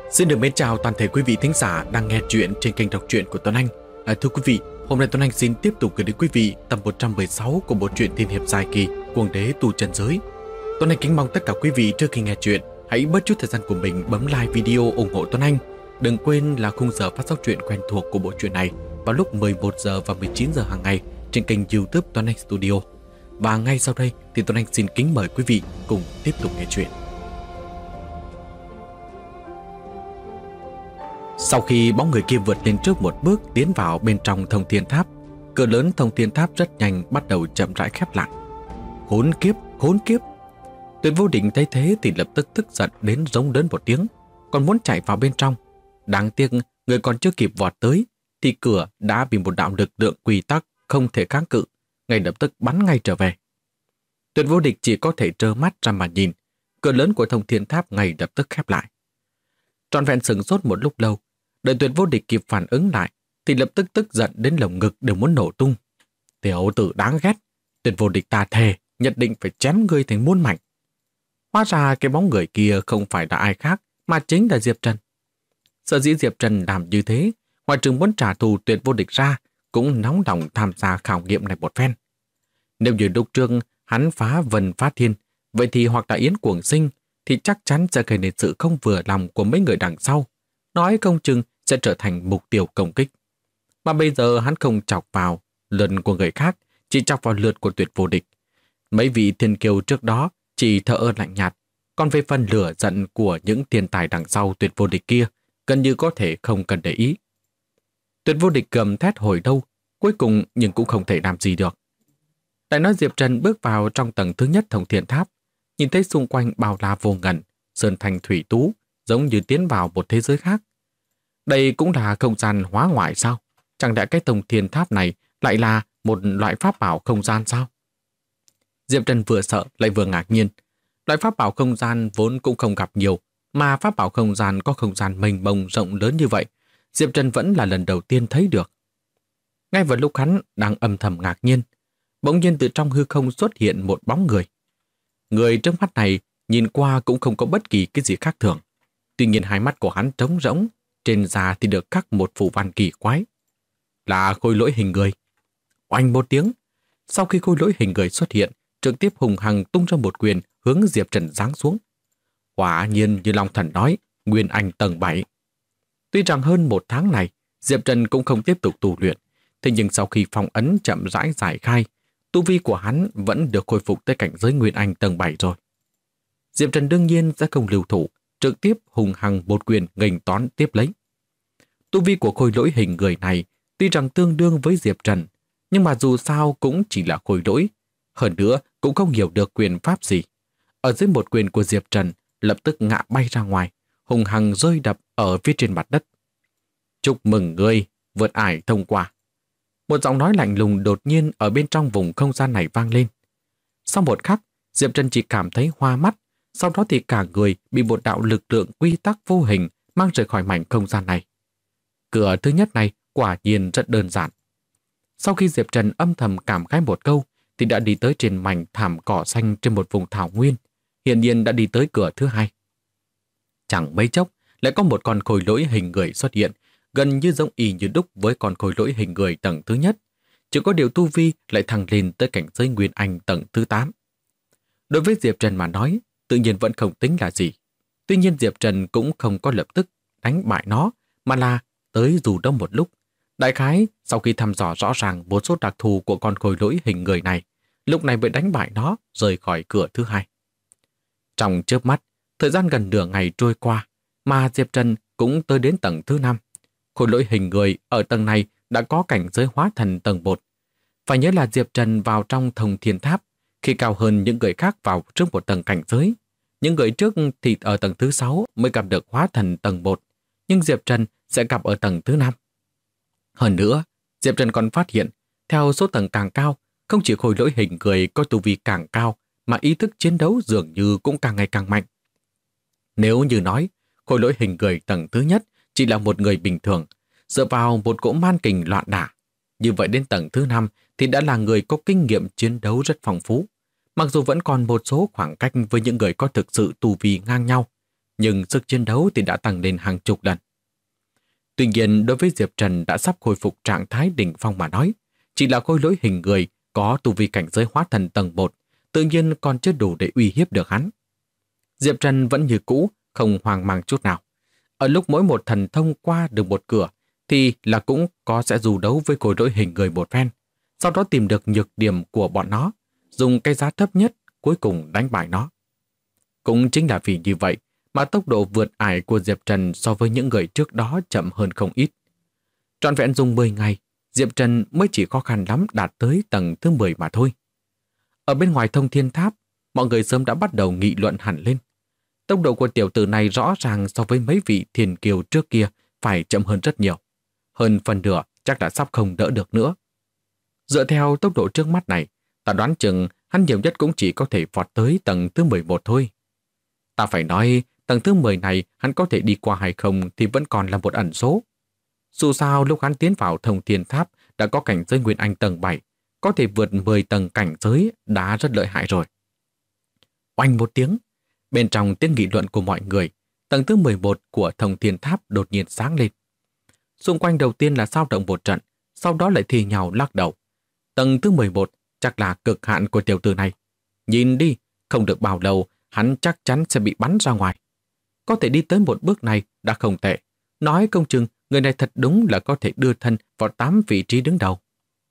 Xin được mến chào toàn thể quý vị thính giả đang nghe chuyện trên kênh đọc truyện của Tuấn Anh. Thưa quý vị, hôm nay Tuấn Anh xin tiếp tục gửi đến quý vị tập 116 của bộ truyện tiên hiệp dài kỳ Cuồng Đế Tu Chân Giới. Tuấn Anh kính mong tất cả quý vị trước khi nghe chuyện hãy bớt chút thời gian của mình bấm like video ủng hộ Tuấn Anh. Đừng quên là khung giờ phát sóng truyện quen thuộc của bộ truyện này vào lúc 11 giờ và 19 giờ hàng ngày trên kênh YouTube Tuấn Anh Studio. Và ngay sau đây thì Tuấn Anh xin kính mời quý vị cùng tiếp tục nghe chuyện. Sau khi bóng người kia vượt lên trước một bước tiến vào bên trong Thông Thiên Tháp, cửa lớn Thông Thiên Tháp rất nhanh bắt đầu chậm rãi khép lại. Khốn kiếp, khốn kiếp! Tuyệt Vô Địch thấy thế thì lập tức tức giận đến rống lớn một tiếng, còn muốn chạy vào bên trong. Đáng tiếc người còn chưa kịp vọt tới thì cửa đã bị một đạo lực lượng quy tắc không thể kháng cự, ngay lập tức bắn ngay trở về. Tuyệt Vô Địch chỉ có thể trơ mắt ra mà nhìn, cửa lớn của Thông Thiên Tháp ngay lập tức khép lại. Trọn vẹn sửng sốt một lúc lâu, đợi Tuyệt Vô Địch kịp phản ứng lại thì lập tức tức giận đến lồng ngực đều muốn nổ tung. Tiểu tử đáng ghét, Tuyệt Vô Địch ta thề nhất định phải chém ngươi thành muôn mảnh. Hóa ra cái bóng người kia không phải là ai khác mà chính là Diệp Trần. Sở dĩ Diệp Trần làm như thế, ngoài trừ muốn trả thù Tuyệt Vô Địch ra, cũng nóng lòng tham gia khảo nghiệm này một phen. Nếu như lúc trước hắn phá Vân Phá Thiên, vậy thì hoặc là Yến Cuồng Sinh thì chắc chắn sẽ gây nên sự không vừa lòng của mấy người đằng sau, nói không chừng sẽ trở thành mục tiêu công kích. Mà bây giờ hắn không chọc vào lượt của người khác, chỉ chọc vào lượt của Tuyệt Vô Địch. Mấy vị thiên kiêu trước đó chỉ thờ ơ lạnh nhạt, còn về phần lửa giận của những thiên tài đằng sau Tuyệt Vô Địch kia, gần như có thể không cần để ý. Tuyệt Vô Địch gầm thét hồi lâu, cuối cùng nhưng cũng không thể làm gì được. Lại nói Diệp Trần bước vào trong tầng thứ nhất Thông Thiên Tháp, nhìn thấy xung quanh bao la vô ngần, sơn thành thủy tú, giống như tiến vào một thế giới khác. Đây cũng là không gian hóa ngoại sao? Chẳng lẽ cái Thông Thiên Tháp này lại là một loại pháp bảo không gian sao? Diệp Trần vừa sợ lại vừa ngạc nhiên. Loại pháp bảo không gian vốn cũng không gặp nhiều, mà pháp bảo không gian có không gian mênh mông rộng lớn như vậy, Diệp Trần vẫn là lần đầu tiên thấy được. Ngay vào lúc hắn đang âm thầm ngạc nhiên, bỗng nhiên từ trong hư không xuất hiện một bóng người. Người trước mắt này nhìn qua cũng không có bất kỳ cái gì khác thường. Tuy nhiên hai mắt của hắn trống rỗng, trên da thì được khắc một phù văn kỳ quái. Là khôi lỗi hình người. Oanh một tiếng, sau khi khôi lỗi hình người xuất hiện, trực tiếp hùng hăng tung ra một quyền hướng Diệp Trần giáng xuống. Quả nhiên như Long Thần nói, Nguyên Anh tầng 7. Tuy rằng hơn một tháng này, Diệp Trần cũng không tiếp tục tu luyện, thế nhưng sau khi phong ấn chậm rãi giải khai, tu vi của hắn vẫn được khôi phục tới cảnh giới Nguyên Anh tầng 7 rồi. Diệp Trần đương nhiên sẽ không lưu thủ, trực tiếp hùng hăng một quyền nghênh toán tiếp lấy. Tu vi của khôi lỗi hình người này tuy rằng tương đương với Diệp Trần, nhưng mà dù sao cũng chỉ là khôi lỗi, hơn nữa cũng không hiểu được quyền pháp gì. Ở dưới một quyền của Diệp Trần lập tức ngã bay ra ngoài, hùng hăng rơi đập ở phía trên mặt đất. Chúc mừng ngươi vượt ải thông qua. Một giọng nói lạnh lùng đột nhiên ở bên trong vùng không gian này vang lên. Sau một khắc, Diệp Trần chỉ cảm thấy hoa mắt, sau đó thì cả người bị một đạo lực lượng quy tắc vô hình mang rời khỏi mảnh không gian này. Cửa thứ nhất này quả nhiên rất đơn giản. Sau khi Diệp Trần âm thầm cảm khái một câu, thì đã đi tới trên mảnh thảm cỏ xanh trên một vùng thảo nguyên, hiển nhiên đã đi tới cửa thứ hai. Chẳng mấy chốc, lại có một con khôi lỗi hình người xuất hiện, gần như giống y như đúc với con khôi lỗi hình người tầng thứ nhất, chỉ có điều tu vi lại thăng lên tới cảnh giới Nguyên Anh tầng thứ 8. Đối với Diệp Trần mà nói, tự nhiên vẫn không tính là gì. Tuy nhiên Diệp Trần cũng không có lập tức đánh bại nó, mà là tới dù đông một lúc. Đại khái, sau khi thăm dò rõ ràng một số đặc thù của con khôi lỗi hình người này, lúc này mới đánh bại nó rời khỏi cửa thứ hai. Trong chớp mắt, thời gian gần nửa ngày trôi qua, mà Diệp Trần cũng tới đến tầng thứ 5. Khôi lỗi hình người ở tầng này đã có cảnh giới hóa thần tầng 1. Phải nhớ là Diệp Trần vào trong Thông Thiên Tháp khi cao hơn những người khác vào trước một tầng cảnh giới. Những người trước thì ở tầng thứ 6 mới gặp được hóa thần tầng 1, nhưng Diệp Trần sẽ gặp ở tầng thứ 5. Hơn nữa, Diệp Trần còn phát hiện, theo số tầng càng cao, không chỉ khôi lỗi hình người có tu vi càng cao, mà ý thức chiến đấu dường như cũng càng ngày càng mạnh. Nếu như nói, khôi lỗi hình người tầng thứ nhất chỉ là một người bình thường, dựa vào một cỗ man kình loạn đả, như vậy đến tầng thứ 5 thì đã là người có kinh nghiệm chiến đấu rất phong phú. Mặc dù vẫn còn một số khoảng cách với những người có thực sự tu vi ngang nhau, nhưng sức chiến đấu thì đã tăng lên hàng chục lần. Tuy nhiên, đối với Diệp Trần đã sắp khôi phục trạng thái đỉnh phong mà nói, chỉ là khôi lỗi hình người có tu vi cảnh giới hóa thần tầng 1, tự nhiên còn chưa đủ để uy hiếp được hắn. Diệp Trần vẫn như cũ, không hoang mang chút nào. Ở lúc mỗi một thần thông qua được một cửa, thì là cũng có sẽ dù đấu với khối lỗi hình người một phen, sau đó tìm được nhược điểm của bọn nó, dùng cái giá thấp nhất cuối cùng đánh bại nó. Cũng chính là vì như vậy mà tốc độ vượt ải của Diệp Trần so với những người trước đó chậm hơn không ít. Trọn vẹn dùng 10 ngày, Diệp Trần mới chỉ khó khăn lắm đạt tới tầng thứ 10 mà thôi. Ở bên ngoài Thông Thiên Tháp, mọi người sớm đã bắt đầu nghị luận hẳn lên. Tốc độ của tiểu tử này rõ ràng so với mấy vị thiên kiều trước kia phải chậm hơn rất nhiều. Hơn phần nửa chắc đã sắp không đỡ được nữa. Dựa theo tốc độ trước mắt này, ta đoán chừng hắn nhiều nhất cũng chỉ có thể vọt tới tầng thứ 11 thôi. Ta phải nói, tầng thứ 10 này hắn có thể đi qua hay không thì vẫn còn là một ẩn số. Dù sao lúc hắn tiến vào Thông Thiên Tháp đã có cảnh giới Nguyên Anh tầng 7, có thể vượt 10 tầng cảnh giới đã rất lợi hại rồi. Oanh một tiếng, bên trong tiếng nghị luận của mọi người, tầng thứ 11 của Thông Thiên Tháp đột nhiên sáng lên. Xung quanh đầu tiên là xao động một trận, sau đó lại thì nhào lắc đầu. Tầng thứ 11 chắc là cực hạn của tiểu tử này. Nhìn đi, không được bao lâu, hắn chắc chắn sẽ bị bắn ra ngoài. Có thể đi tới một bước này đã không tệ. Nói công chừng, người này thật đúng là có thể đưa thân vào 8 vị trí đứng đầu.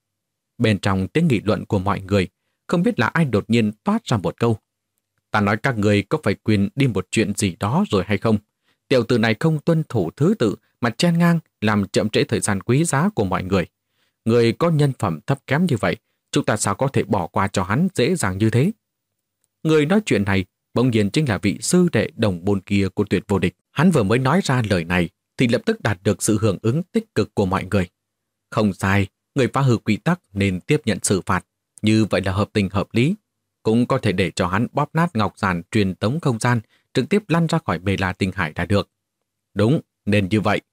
Bên trong tiếng nghị luận của mọi người, không biết là ai đột nhiên toát ra một câu. Ta nói các người có phải quyền đi một chuyện gì đó rồi hay không? Tiểu tử này không tuân thủ thứ tự mà chen ngang làm chậm trễ thời gian quý giá của mọi người. Người có nhân phẩm thấp kém như vậy, chúng ta sao có thể bỏ qua cho hắn dễ dàng như thế? Người nói chuyện này bỗng nhiên chính là vị sư đệ đồng môn kia của Tuyệt Vô Địch. Hắn vừa mới nói ra lời này thì lập tức đạt được sự hưởng ứng tích cực của mọi người. Không sai, người phá hư quy tắc nên tiếp nhận xử phạt. Như vậy là hợp tình hợp lý. Cũng có thể để cho hắn bóp nát ngọc giản truyền tống không gian, trực tiếp lăn ra khỏi bề la tinh hải đã được. Đúng, nên như vậy.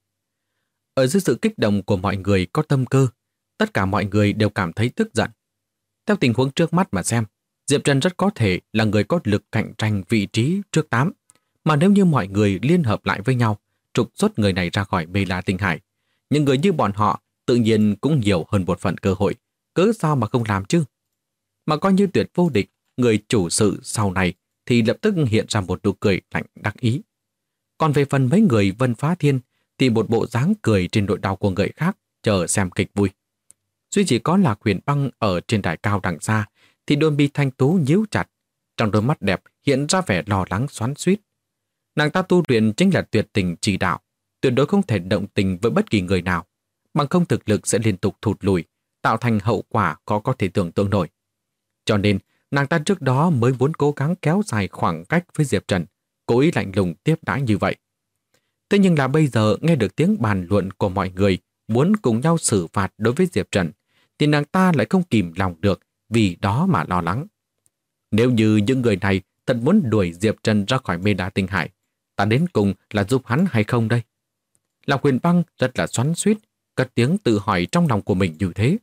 Ở dưới sự kích động của mọi người có tâm cơ, tất cả mọi người đều cảm thấy tức giận. Theo tình huống trước mắt mà xem, Diệp Trần rất có thể là người có lực cạnh tranh vị trí trước 8. Mà nếu như mọi người liên hợp lại với nhau, trục xuất người này ra khỏi bê la tinh hải, những người như bọn họ tự nhiên cũng nhiều hơn một phần cơ hội, cớ sao mà không làm chứ? Mà coi như Tuyệt Vô Địch, người chủ sự sau này thì lập tức hiện ra một nụ cười lạnh đắc ý. Còn về phần mấy người Vân Phá Thiên thì một bộ dáng cười trên đội đau của người khác chờ xem kịch vui. Duy chỉ có Lạc Huyền Băng ở trên đài cao đằng xa thì đôi mi thanh tú nhíu chặt, trong đôi mắt đẹp hiện ra vẻ lo lắng xoắn xuýt. Nàng ta tu luyện chính là tuyệt tình chỉ đạo, tuyệt đối không thể động tình với bất kỳ người nào, bằng không thực lực sẽ liên tục thụt lùi, tạo thành hậu quả khó có thể tưởng tượng nổi. Cho nên, nàng ta trước đó mới muốn cố gắng kéo dài khoảng cách với Diệp Trần, cố ý lạnh lùng tiếp đãi như vậy. Thế nhưng là bây giờ nghe được tiếng bàn luận của mọi người muốn cùng nhau xử phạt đối với Diệp Trần, thì nàng ta lại không kìm lòng được vì đó mà lo lắng. Nếu như những người này thật muốn đuổi Diệp Trần ra khỏi mê đá tinh hải, ta đến cùng là giúp hắn hay không đây? Lạc Huyền Băng rất là xoắn xuýt, cất tiếng tự hỏi trong lòng của mình như thế.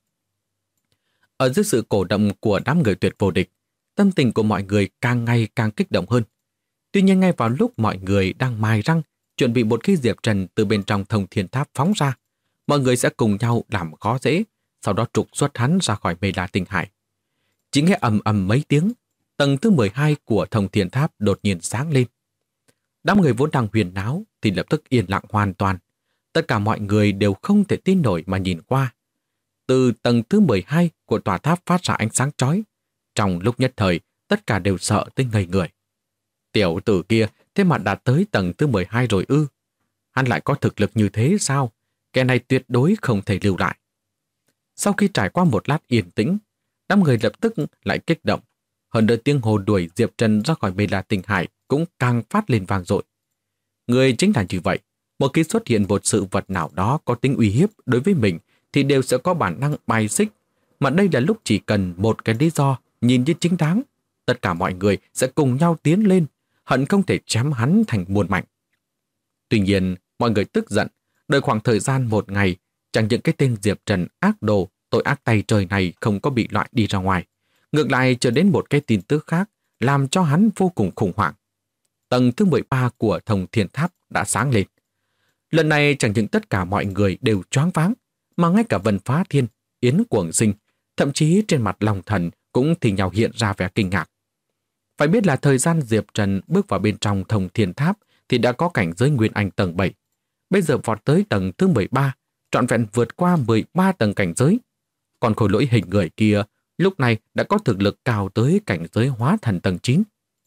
Ở dưới sự cổ động của đám người Tuyệt Vô Địch, tâm tình của mọi người càng ngày càng kích động hơn. Tuy nhiên ngay vào lúc mọi người đang mài răng, chuẩn bị một khi Diệp Trần từ bên trong Thông Thiên Tháp phóng ra, mọi người sẽ cùng nhau làm khó dễ, sau đó trục xuất hắn ra khỏi mê la tinh hải. Chỉ nghe ầm ầm mấy tiếng, tầng thứ 12 của Thông Thiên Tháp đột nhiên sáng lên. Đám người vốn đang huyền náo thì lập tức yên lặng hoàn toàn. Tất cả mọi người đều không thể tin nổi mà nhìn qua. Từ tầng thứ 12 của tòa tháp phát ra ánh sáng chói. Trong lúc nhất thời, tất cả đều sợ tới ngây người. Tiểu tử kia thế mà đạt tới tầng thứ 12 rồi ư? Hắn lại có thực lực như thế sao? Kẻ này tuyệt đối không thể lưu lại. Sau khi trải qua một lát yên tĩnh, đám người lập tức lại kích động. Hơn nữa tiếng hồ đuổi Diệp Trần ra khỏi mê la tinh hải cũng càng phát lên vang dội. Người chính là như vậy. Một khi xuất hiện một sự vật nào đó có tính uy hiếp đối với mình thì đều sẽ có bản năng bài xích. Mà đây là lúc chỉ cần một cái lý do nhìn như chính đáng, tất cả mọi người sẽ cùng nhau tiến lên, hận không thể chém hắn thành muôn mảnh. Tuy nhiên, mọi người tức giận, đợi khoảng thời gian một ngày, chẳng những cái tên Diệp Trần ác đồ, tội ác tay trời này không có bị loại đi ra ngoài. Ngược lại trở đến một cái tin tức khác, làm cho hắn vô cùng khủng hoảng. tầng thứ 13 của Thông Thiên Tháp đã sáng lên. Lần này chẳng những tất cả mọi người đều choáng váng, mà ngay cả Vân Phá Thiên, Yến Cuồng Sinh, thậm chí trên mặt Long Thần cũng thì nhau hiện ra vẻ kinh ngạc. Phải biết là thời gian Diệp Trần bước vào bên trong Thông Thiên Tháp thì đã có cảnh giới Nguyên Anh tầng 7. Bây giờ vọt tới tầng thứ 13, trọn vẹn vượt qua 13 tầng cảnh giới. Còn khối lỗi hình người kia lúc này đã có thực lực cao tới cảnh giới hóa thần tầng 9.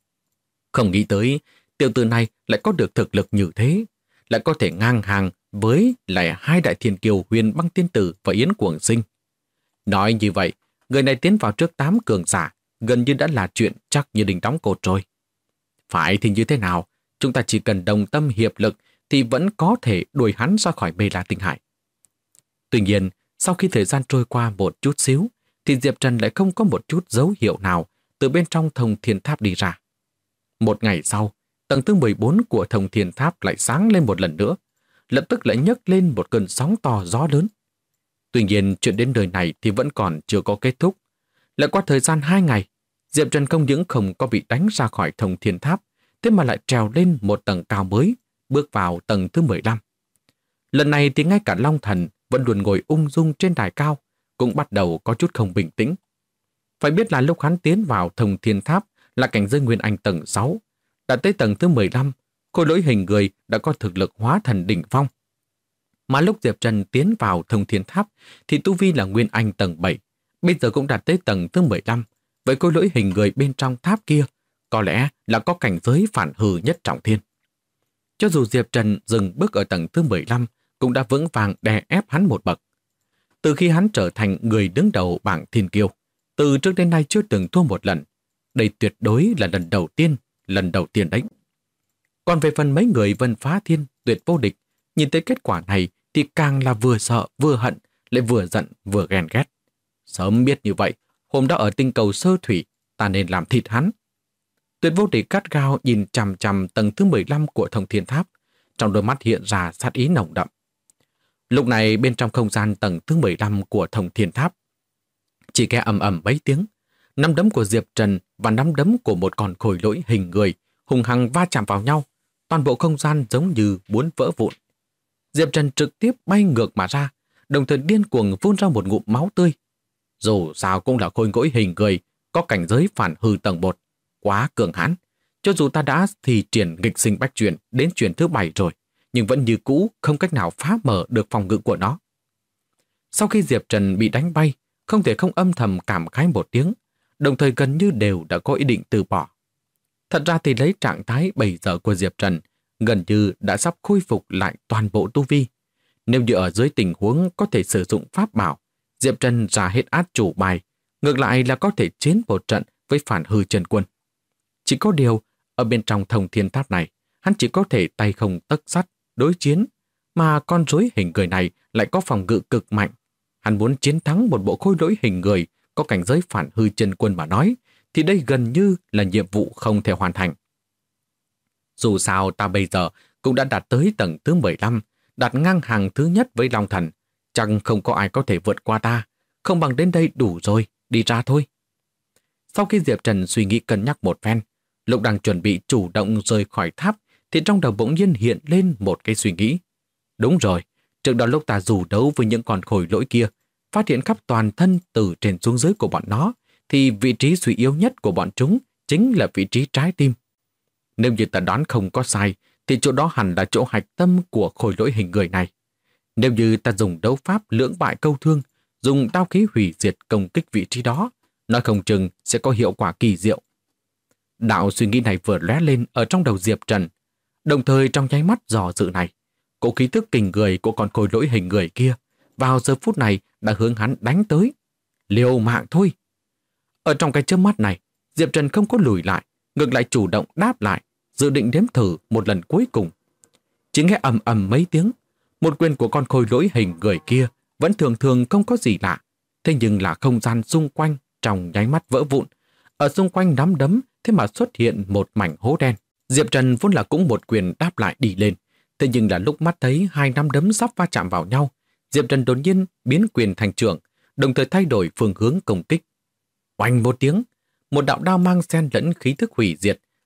Không nghĩ tới, tiểu tử này lại có được thực lực như thế, lại có thể ngang hàng với lại hai đại thiên kiều Huyền Băng Tiên Tử và Yến Cuồng Sinh. Nói như vậy, người này tiến vào trước 8 cường giả, gần như đã là chuyện chắc như đinh đóng cột rồi. Phải thì như thế nào, chúng ta chỉ cần đồng tâm hiệp lực thì vẫn có thể đuổi hắn ra khỏi Mê La Tinh Hải. Tuy nhiên, sau khi thời gian trôi qua một chút xíu, thì Diệp Trần lại không có một chút dấu hiệu nào từ bên trong Thông Thiên Tháp đi ra. Một ngày sau, tầng thứ 14 của Thông Thiên Tháp lại sáng lên một lần nữa, lập tức lại nhấc lên một cơn sóng to gió lớn. Tuy nhiên, chuyện đến đời này thì vẫn còn chưa có kết thúc. Lại qua thời gian 2 ngày, Diệp Trần không những không có bị đánh ra khỏi Thông Thiên Tháp, thế mà lại trèo lên một tầng cao mới, bước vào tầng thứ 15. Lần này thì ngay cả Long Thần vẫn luôn ngồi ung dung trên đài cao, cũng bắt đầu có chút không bình tĩnh. Phải biết là lúc hắn tiến vào Thông Thiên Tháp là cảnh giới Nguyên Anh tầng 6, đã tới tầng thứ 15, khối lỗi hình người đã có thực lực hóa thần đỉnh phong. Mà lúc Diệp Trần tiến vào Thông Thiên Tháp thì tu vi là Nguyên Anh tầng 7, bây giờ cũng đạt tới tầng thứ 15, vậy khối lỗi hình người bên trong tháp kia có lẽ là có cảnh giới phản hư nhất trọng thiên. Cho dù Diệp Trần dừng bước ở tầng thứ 15 cũng đã vững vàng đè ép hắn một bậc. Từ khi hắn trở thành người đứng đầu bảng thiên kiêu, từ trước đến nay chưa từng thua một lần. Đây tuyệt đối là lần đầu tiên đấy. Còn về phần mấy người Vân Phá Thiên, Tuyệt Vô Địch, nhìn thấy kết quả này thì càng là vừa sợ vừa hận, lại vừa giận vừa ghen ghét. Sớm biết như vậy, hôm đó ở tinh cầu Sơ Thủy, ta nên làm thịt hắn. Tuyệt Vô Địch gắt gao nhìn chằm chằm tầng thứ 15 của Thông Thiên Tháp, trong đôi mắt hiện ra sát ý nồng đậm. Lúc này bên trong không gian tầng thứ 15 của Thông Thiên Tháp, chỉ nghe ầm ầm mấy tiếng, nắm đấm của Diệp Trần và nắm đấm của một con khối lỗi hình người hùng hăng va chạm vào nhau, toàn bộ không gian giống như muốn vỡ vụn. Diệp Trần trực tiếp bay ngược mà ra, đồng thời điên cuồng phun ra một ngụm máu tươi. Dù sao cũng là khối lỗi hình người, có cảnh giới phản hư tầng 1, quá cường hãn. Cho dù ta đã thì triển nghịch sinh bách chuyển đến chuyển thứ 7 rồi, nhưng vẫn như cũ không cách nào phá mở được phòng ngự của nó. Sau khi Diệp Trần bị đánh bay, không thể không âm thầm cảm khái một tiếng, đồng thời gần như đều đã có ý định từ bỏ. Thật ra thì lấy trạng thái bây giờ của Diệp Trần, gần như đã sắp khôi phục lại toàn bộ tu vi. Nếu như ở dưới tình huống có thể sử dụng pháp bảo, Diệp Trần ra hết át chủ bài, ngược lại là có thể chiến một trận với phản hư chân quân. Chỉ có điều, ở bên trong Thông Thiên Tháp này, hắn chỉ có thể tay không tấc sắt đối chiến, mà con rối hình người này lại có phòng ngự cực mạnh. Hắn muốn chiến thắng một bộ khối lỗi hình người có cảnh giới phản hư chân quân mà nói, thì đây gần như là nhiệm vụ không thể hoàn thành. Dù sao ta bây giờ cũng đã đạt tới tầng thứ 15, đạt ngang hàng thứ nhất với Long Thần, chẳng không có ai có thể vượt qua ta, không bằng đến đây đủ rồi, đi ra thôi. Sau khi Diệp Trần suy nghĩ cân nhắc một phen, lúc đang chuẩn bị chủ động rời khỏi tháp, thì trong đầu bỗng nhiên hiện lên một cái suy nghĩ. Đúng rồi, trước đó lúc ta dù đấu với những con khối lỗi kia, phát hiện khắp toàn thân từ trên xuống dưới của bọn nó, thì vị trí suy yếu nhất của bọn chúng chính là vị trí trái tim. Nếu như ta đoán không có sai, thì chỗ đó hẳn là chỗ hạch tâm của khối lỗi hình người này. Nếu như ta dùng đấu pháp lưỡng bại câu thương, dùng đao khí hủy diệt công kích vị trí đó, nói không chừng sẽ có hiệu quả kỳ diệu. Đạo suy nghĩ này vừa lóe lên ở trong đầu Diệp Trần, đồng thời trong nháy mắt dò dự này, cỗ khí tức kinh người của con khối lỗi hình người kia vào giờ phút này đã hướng hắn đánh tới. Liều mạng thôi. Ở trong cái chớp mắt này, Diệp Trần không có lùi lại, ngược lại chủ động đáp lại, dự định đếm thử một lần cuối cùng. Chỉ nghe ầm ầm mấy tiếng, một quyền của con khối lỗi hình người kia vẫn thường thường không có gì lạ, thế nhưng là không gian xung quanh trong nháy mắt vỡ vụn. Ở xung quanh nắm đấm thế mà xuất hiện một mảnh hố đen. Diệp Trần vốn là cũng một quyền đáp lại đi lên, thế nhưng là lúc mắt thấy hai nắm đấm sắp va chạm vào nhau, Diệp Trần đột nhiên biến quyền thành trưởng, đồng thời thay đổi phương hướng công kích. Oanh một tiếng, một đạo đao mang xen lẫn khí thức hủy diệt,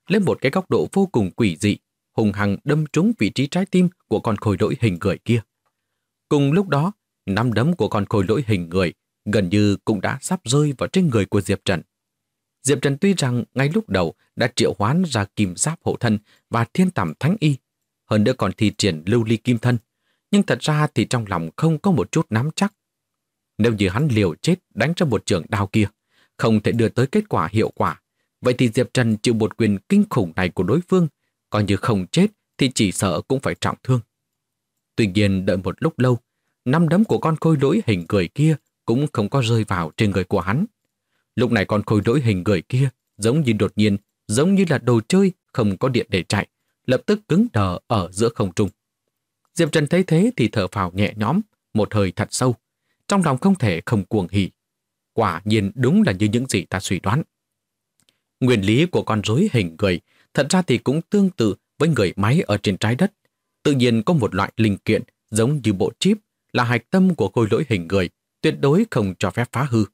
lên một cái góc độ vô cùng quỷ dị, hùng hăng đâm trúng vị trí trái tim của con khôi lỗi hình người kia. Cùng lúc đó, nắm đấm của con khôi lỗi hình người gần như cũng đã sắp rơi vào trên người của Diệp Trần. Diệp Trần tuy rằng ngay lúc đầu đã triệu hoán ra kim giáp hộ thân và thiên tẩm thánh y, hơn nữa còn thi triển lưu ly kim thân, nhưng thật ra thì trong lòng không có một chút nắm chắc. Nếu như hắn liều chết đánh cho một trường đao kia, không thể đưa tới kết quả hiệu quả, vậy thì Diệp Trần chịu một quyền kinh khủng này của đối phương, coi như không chết thì chỉ sợ cũng phải trọng thương. Tuy nhiên đợi một lúc lâu, nắm đấm của con khôi lỗi hình người kia cũng không có rơi vào trên người của hắn. Lúc này con khôi lỗi hình người kia giống như đột nhiên, giống như là đồ chơi không có điện để chạy, lập tức cứng đờ ở giữa không trung. Diệp Trần thấy thế thì thở phào nhẹ nhõm, một hơi thật sâu, trong lòng không thể không cuồng hỉ. Quả nhiên đúng là như những gì ta suy đoán. Nguyên lý của con rối hình người thật ra thì cũng tương tự với người máy ở trên trái đất. Tự nhiên có một loại linh kiện giống như bộ chip là hạch tâm của khôi lỗi hình người, tuyệt đối không cho phép phá hư.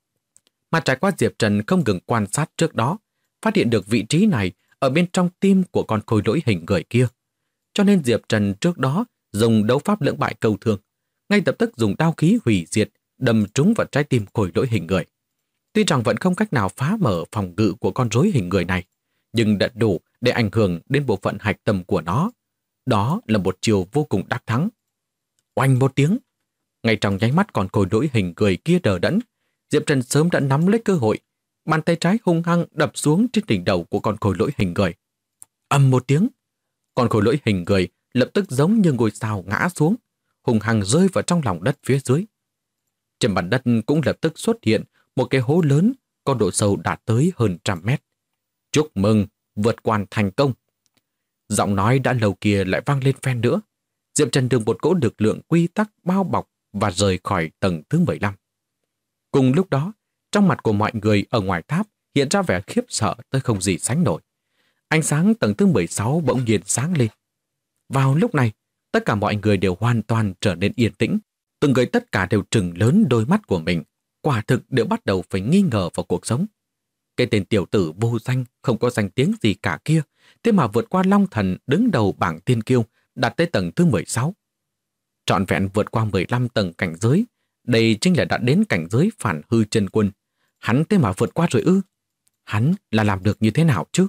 Mà trải qua Diệp Trần không ngừng quan sát trước đó, phát hiện được vị trí này ở bên trong tim của con khôi lỗi hình người kia. Cho nên Diệp Trần trước đó dùng đấu pháp lưỡng bại câu thương, ngay lập tức dùng đao khí hủy diệt, đâm trúng vào trái tim khôi lỗi hình người. Tuy rằng vẫn không cách nào phá mở phòng ngự của con rối hình người này, nhưng đã đủ để ảnh hưởng đến bộ phận hạch tâm của nó. Đó là một chiều vô cùng đắc thắng. Oanh một tiếng, ngay trong nháy mắt con khôi lỗi hình người kia đờ đẫn, Diệp Trần sớm đã nắm lấy cơ hội, bàn tay trái hung hăng đập xuống trên đỉnh đầu của con khôi lỗi hình người. Ầm một tiếng, con khôi lỗi hình người lập tức giống như ngôi sao ngã xuống, hung hăng rơi vào trong lòng đất phía dưới. Trên mặt đất cũng lập tức xuất hiện một cái hố lớn có độ sâu đạt tới hơn 100 mét. Chúc mừng, vượt qua thành công. Giọng nói đã lâu kia lại vang lên phen nữa. Diệp Trần được một cỗ lực lượng quy tắc bao bọc và rời khỏi tầng thứ 15. Cùng lúc đó, trong mặt của mọi người ở ngoài tháp hiện ra vẻ khiếp sợ tới không gì sánh nổi. Ánh sáng tầng thứ 16 bỗng nhiên sáng lên. Vào lúc này, tất cả mọi người đều hoàn toàn trở nên yên tĩnh. Từng người tất cả đều trừng lớn đôi mắt của mình, quả thực đều bắt đầu phải nghi ngờ vào cuộc sống. Cái tên tiểu tử vô danh, không có danh tiếng gì cả kia, thế mà vượt qua Long Thần đứng đầu bảng tiên kiêu, đạt tới tầng thứ 16. Trọn vẹn vượt qua 15 tầng cảnh giới, đây chính là đã đến cảnh giới phản hư chân quân. Hắn thế mà vượt qua rồi ư? Hắn là làm được như thế nào chứ?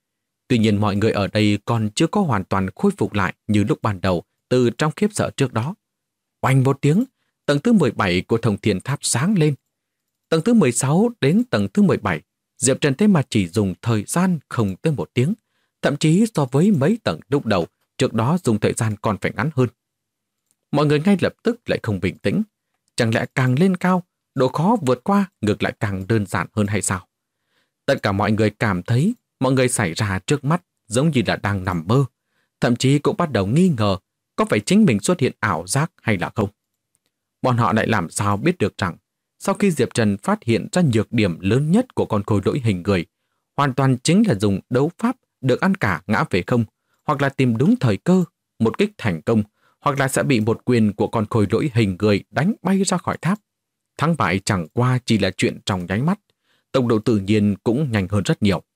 Tuy nhiên mọi người ở đây còn chưa có hoàn toàn khôi phục lại như lúc ban đầu từ trong khiếp sợ trước đó. Oanh một tiếng, tầng thứ 17 của Thông Thiên Tháp sáng lên. Tầng thứ 16 đến tầng thứ 17, Diệp Trần thế mà chỉ dùng thời gian không tới 1 tiếng, thậm chí so với mấy tầng lúc đầu, trước đó dùng thời gian còn phải ngắn hơn. Mọi người ngay lập tức lại không bình tĩnh. Chẳng lẽ càng lên cao, độ khó vượt qua ngược lại càng đơn giản hơn hay sao? Tất cả mọi người cảm thấy mọi người xảy ra trước mắt giống như là đang nằm mơ, thậm chí cũng bắt đầu nghi ngờ có phải chính mình xuất hiện ảo giác hay là không. Bọn họ lại làm sao biết được rằng sau khi Diệp Trần phát hiện ra nhược điểm lớn nhất của con khôi lỗi hình người, hoàn toàn chính là dùng đấu pháp được ăn cả ngã về không, hoặc là tìm đúng thời cơ, một kích thành công, hoặc là sẽ bị một quyền của con khôi lỗi hình người đánh bay ra khỏi tháp. Thắng bại chẳng qua chỉ là chuyện trong nháy mắt, tốc độ tự nhiên cũng nhanh hơn rất nhiều.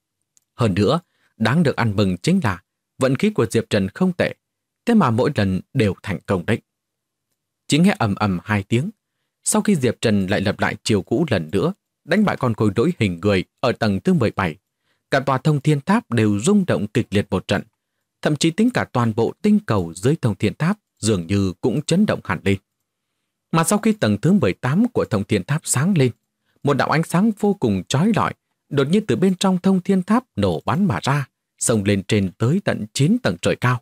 Hơn nữa, đáng được ăn mừng chính là vận khí của Diệp Trần không tệ, thế mà mỗi lần đều thành công đấy. Chỉ nghe ầm ầm 2 tiếng, sau khi Diệp Trần lại lặp lại chiều cũ lần nữa, đánh bại con khôi lỗi hình người ở tầng thứ 17, cả tòa Thông Thiên Tháp đều rung động kịch liệt một trận, thậm chí tính cả toàn bộ tinh cầu dưới Thông Thiên Tháp dường như cũng chấn động hẳn lên. Mà sau khi tầng thứ 18 của Thông Thiên Tháp sáng lên, một đạo ánh sáng vô cùng chói lọi đột nhiên từ bên trong Thông Thiên Tháp nổ bắn mà ra, xông lên trên tới tận 9 tầng trời cao.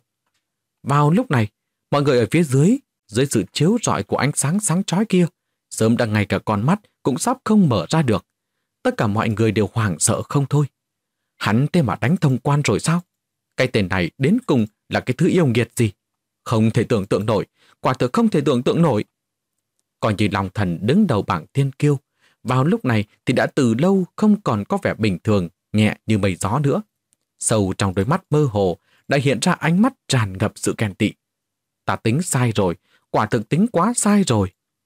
Vào lúc này, mọi người ở phía dưới sự chiếu rọi của ánh sáng sáng chói kia, sớm đã ngay cả con mắt cũng sắp không mở ra được. Tất cả mọi người đều hoảng sợ không thôi. Hắn thế mà đánh thông quan rồi sao? Cái tên này đến cùng là cái thứ yêu nghiệt gì? Không thể tưởng tượng nổi, quả thực không thể tưởng tượng nổi. Còn như Long Thần đứng đầu bảng thiên kiêu, vào lúc này thì đã từ lâu không còn có vẻ bình thường, nhẹ như mây gió nữa. Sâu trong đôi mắt mơ hồ đã hiện ra ánh mắt tràn ngập sự ghen tị. Ta tính sai rồi, quả thực tính quá sai rồi.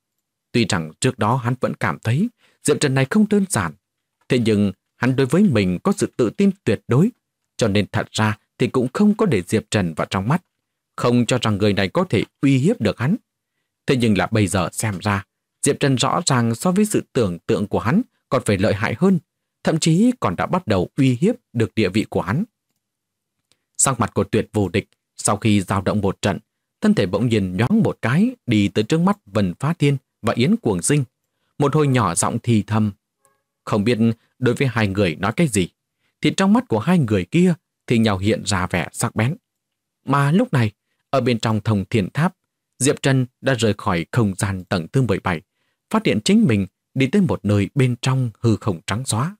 Tuy rằng trước đó hắn vẫn cảm thấy Diệp Trần này không đơn giản, thế nhưng hắn đối với mình có sự tự tin tuyệt đối, cho nên thật ra thì cũng không có để Diệp Trần vào trong mắt, không cho rằng người này có thể uy hiếp được hắn. Thế nhưng là bây giờ xem ra, Diệp Trần rõ ràng so với sự tưởng tượng của hắn còn phải lợi hại hơn, thậm chí còn đã bắt đầu uy hiếp được địa vị của hắn. Sắc mặt của Tuyệt Vô Địch sau khi dao động một trận, thân thể bỗng nhiên nhoáng một cái đi tới trước mắt Vân Phá Thiên và Yến Cuồng Sinh. Một hồi nhỏ giọng thì thầm. Không biết đối với hai người nói cái gì, thì trong mắt của hai người kia thì nhau hiện ra vẻ sắc bén. Mà lúc này, ở bên trong Thông Thiên Tháp, Diệp Trần đã rời khỏi không gian tầng thứ 17, phát hiện chính mình đi tới một nơi bên trong hư không trắng xóa.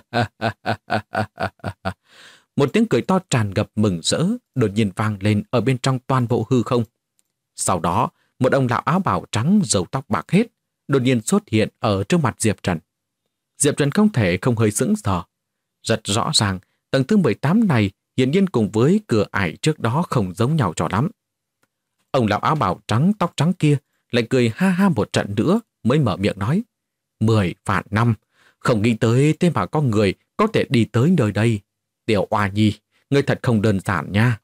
Một tiếng cười to tràn ngập mừng rỡ đột nhiên vang lên ở bên trong toàn bộ hư không. Sau đó, một ông lão áo bào trắng râu tóc bạc hết đột nhiên xuất hiện ở trước mặt Diệp Trần. Diệp Trần không thể không hơi sững sờ. Rất rõ ràng, tầng thứ 18 này hiển nhiên cùng với cửa ải trước đó không giống nhau cho lắm. Ông lão áo bào trắng tóc trắng kia lại cười ha ha một trận nữa mới mở miệng nói: 10 vạn năm, không nghĩ tới thế mà có người có thể đi tới nơi đây. Tiểu Oa Nhi, ngươi thật không đơn giản nha.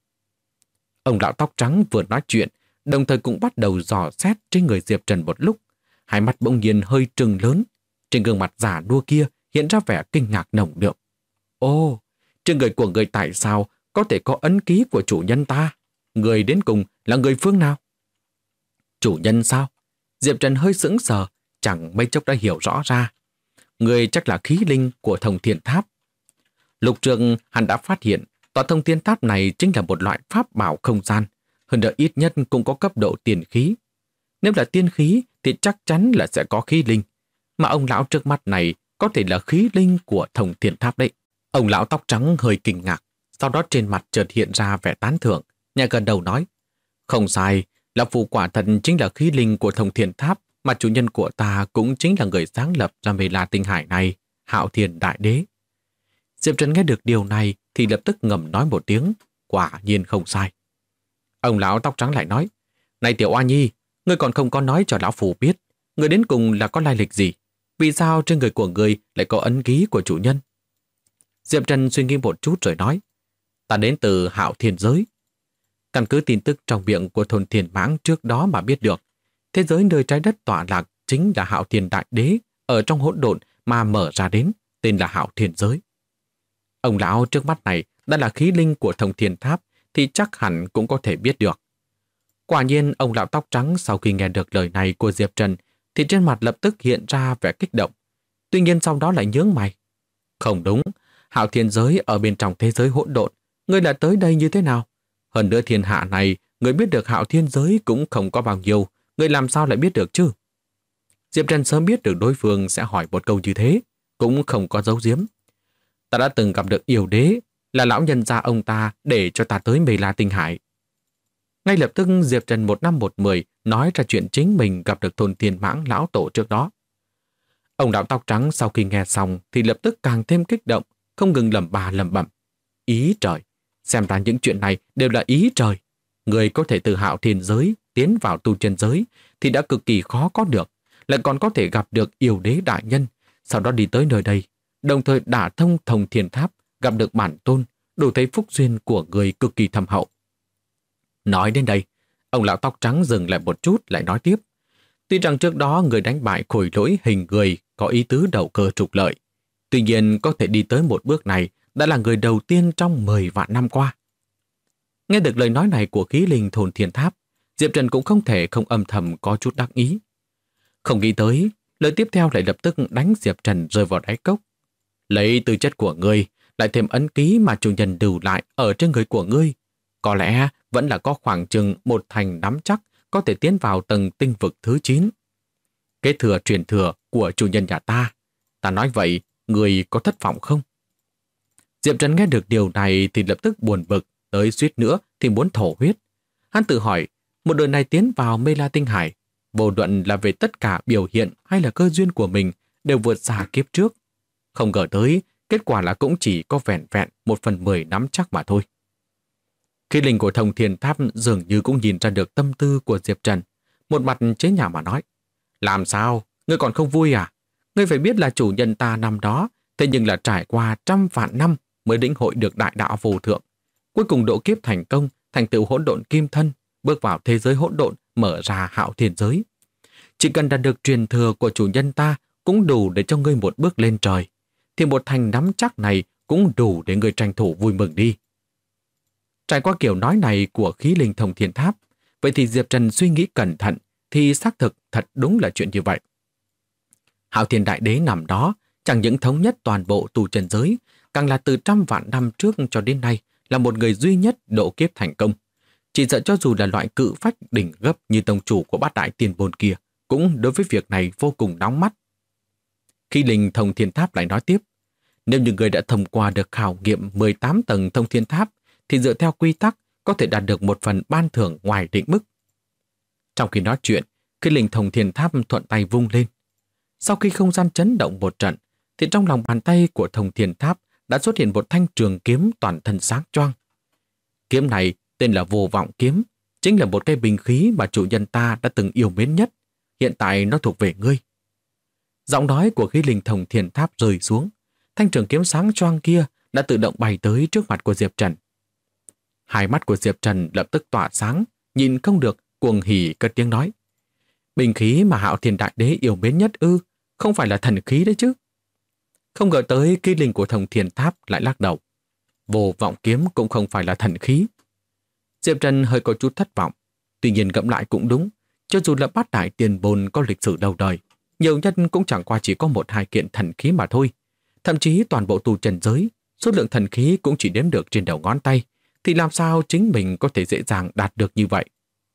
Ông lão tóc trắng vừa nói chuyện, đồng thời cũng bắt đầu dò xét trên người Diệp Trần một lúc. Hai mắt bỗng nhiên hơi trừng lớn, trên gương mặt giả nua kia hiện ra vẻ kinh ngạc nồng đượm. Ô, trên người của người tại sao có thể có ấn ký của chủ nhân ta? Người đến cùng là người phương nào? Chủ nhân sao? Diệp Trần hơi sững sờ, chẳng mấy chốc đã hiểu rõ ra. Người chắc là khí linh của Thông Thiên Tháp. Lục trường hắn đã phát hiện tòa Thông Thiên Tháp này chính là một loại pháp bảo không gian, hơn nữa ít nhất cũng có cấp độ tiền khí. Nếu là tiên khí thì chắc chắn là sẽ có khí linh, mà ông lão trước mắt này có thể là khí linh của Thông Thiên Tháp đấy. Ông lão tóc trắng hơi kinh ngạc, sau đó trên mặt chợt hiện ra vẻ tán thưởng, nhẹ gần đầu nói: Không sai, lão phu quả thật chính là khí linh của Thông Thiên Tháp, mà chủ nhân của ta cũng chính là người sáng lập ra Mê La Tinh Hải này, Hạo Thiên Đại Đế. Diệp Trần nghe được điều này thì lập tức ngầm nói một tiếng: Quả nhiên không sai. Ông lão tóc trắng lại nói: Này Tiểu Oa Nhi, ngươi còn không có nói cho lão phu biết, ngươi đến cùng là có lai lịch gì? Vì sao trên người của ngươi lại có ấn ký của chủ nhân? Diệp Trần suy nghĩ một chút rồi nói: Ta đến từ Hạo Thiên Giới. Căn cứ tin tức trong miệng của thôn Thiên Mãng trước đó mà biết được, thế giới nơi trái đất tọa lạc chính là Hạo Thiên Đại Đế ở trong hỗn độn mà mở ra đến, tên là Hạo Thiên Giới. Ông lão trước mắt này đã là khí linh của Thông Thiên Tháp thì chắc hẳn cũng có thể biết được. Quả nhiên ông lão tóc trắng sau khi nghe được lời này của Diệp Trần thì trên mặt lập tức hiện ra vẻ kích động. Tuy nhiên sau đó lại nhướng mày. Không đúng, Hạo Thiên Giới ở bên trong thế giới hỗn độn, ngươi là tới đây như thế nào? Hơn nữa thiên hạ này, ngươi biết được Hạo Thiên Giới cũng không có bao nhiêu, ngươi làm sao lại biết được chứ? Diệp Trần sớm biết được đối phương sẽ hỏi một câu như thế, cũng không có giấu giếm. Ta đã từng gặp được yêu đế, là lão nhân gia ông ta để cho ta tới Mê La Tinh Hải. Ngay lập tức Diệp Trần một năm một mười nói ra chuyện chính mình gặp được thôn Thiên Mãng lão tổ trước đó. Ông lão tóc trắng sau khi nghe xong thì lập tức càng thêm kích động, không ngừng lẩm bà lẩm bẩm. Ý trời, xem ra những chuyện này đều là ý trời. Người có thể từ Hạo Thiên Giới tiến vào tu chân giới thì đã cực kỳ khó có được, lại còn có thể gặp được yêu đế đại nhân, sau đó đi tới nơi đây, đồng thời đả thông Thông Thiên Tháp, gặp được bản tôn, đủ thấy phúc duyên của người cực kỳ thâm hậu. Nói đến đây, ông lão tóc trắng dừng lại một chút lại nói tiếp. Tuy rằng trước đó người đánh bại khôi lỗi hình người có ý tứ đầu cơ trục lợi, tuy nhiên có thể đi tới một bước này đã là người đầu tiên trong 10 vạn năm qua. Nghe được lời nói này của khí linh Thông Thiên Tháp, Diệp Trần cũng không thể không âm thầm có chút đắc ý. Không nghĩ tới, lời tiếp theo lại lập tức đánh Diệp Trần rơi vào đáy cốc. Lấy tư chất của ngươi, lại thêm ấn ký mà chủ nhân lưu lại ở trên người của ngươi, có lẽ vẫn là có khoảng chừng một thành nắm chắc có thể tiến vào tầng tinh vực thứ 9. Kế thừa truyền thừa của chủ nhân nhà ta. Ta nói vậy, người có thất vọng không? Diệp Trần nghe được điều này thì lập tức buồn bực, tới suýt nữa thì muốn thổ huyết. Hắn tự hỏi, một đời này tiến vào Mê La Tinh Hải, vô luận là về tất cả biểu hiện hay là cơ duyên của mình đều vượt xa kiếp trước. Không ngờ tới, kết quả là cũng chỉ có vẹn vẹn 1/10 nắm chắc mà thôi. Khí linh của Thông Thiên Tháp dường như cũng nhìn ra được tâm tư của Diệp Trần, một mặt chế nhạo mà nói: Làm sao? Ngươi còn không vui à? Ngươi phải biết là chủ nhân ta năm đó, thế nhưng là trải qua trăm vạn năm mới lĩnh hội được đại đạo vô thượng. Cuối cùng độ kiếp thành công, thành tựu hỗn độn kim thân, bước vào thế giới hỗn độn, mở ra hạo thiên giới. Chỉ cần đạt được truyền thừa của chủ nhân ta cũng đủ để cho ngươi một bước lên trời, thì một thành nắm chắc này cũng đủ để ngươi tranh thủ vui mừng đi. Trải qua kiểu nói này của khí linh thông thiên tháp, vậy thì Diệp Trần suy nghĩ cẩn thận thì xác thực thật đúng là chuyện như vậy. Hạo Thiên Đại Đế nằm đó chẳng những thống nhất toàn bộ tu chân giới, càng là từ trăm vạn năm trước cho đến nay là một người duy nhất độ kiếp thành công. Chỉ sợ cho dù là loại cự phách đỉnh gấp như tông chủ của bát đại tiền bồn kia, cũng đối với việc này vô cùng nóng mắt. Khi linh thông thiên tháp lại nói tiếp, nếu như người đã thông qua được khảo nghiệm 18 tầng thông thiên tháp, thì dựa theo quy tắc có thể đạt được một phần ban thưởng ngoài định mức. Trong khi nói chuyện, khi linh thông thiên tháp thuận tay vung lên. Sau khi không gian chấn động một trận, thì trong lòng bàn tay của thông thiên tháp đã xuất hiện một thanh trường kiếm toàn thân sáng choang. Kiếm này tên là Vô Vọng Kiếm, chính là một cây binh khí mà chủ nhân ta đã từng yêu mến nhất. Hiện tại nó thuộc về ngươi. Giọng nói của khí linh thông thiên tháp rơi xuống. Thanh trường kiếm sáng choang kia đã tự động bay tới trước mặt của Diệp Trần. Hai mắt của Diệp Trần lập tức tỏa sáng, nhìn không được, cuồng hỉ cất tiếng nói. Binh khí mà Hạo Thiên Đại Đế yêu mến nhất ư, không phải là thần khí đấy chứ. Không ngờ tới khí linh của thông thiên tháp lại lắc đầu. Vô Vọng Kiếm cũng không phải là thần khí. Diệp Trần hơi có chút thất vọng. Tuy nhiên ngẫm lại cũng đúng. Cho dù là bát đại tiền bồn có lịch sử lâu đời, nhiều nhất cũng chẳng qua chỉ có 1-2 kiện thần khí mà thôi. Thậm chí toàn bộ tu chân giới, số lượng thần khí cũng chỉ đếm được trên đầu ngón tay, thì làm sao chính mình có thể dễ dàng đạt được như vậy?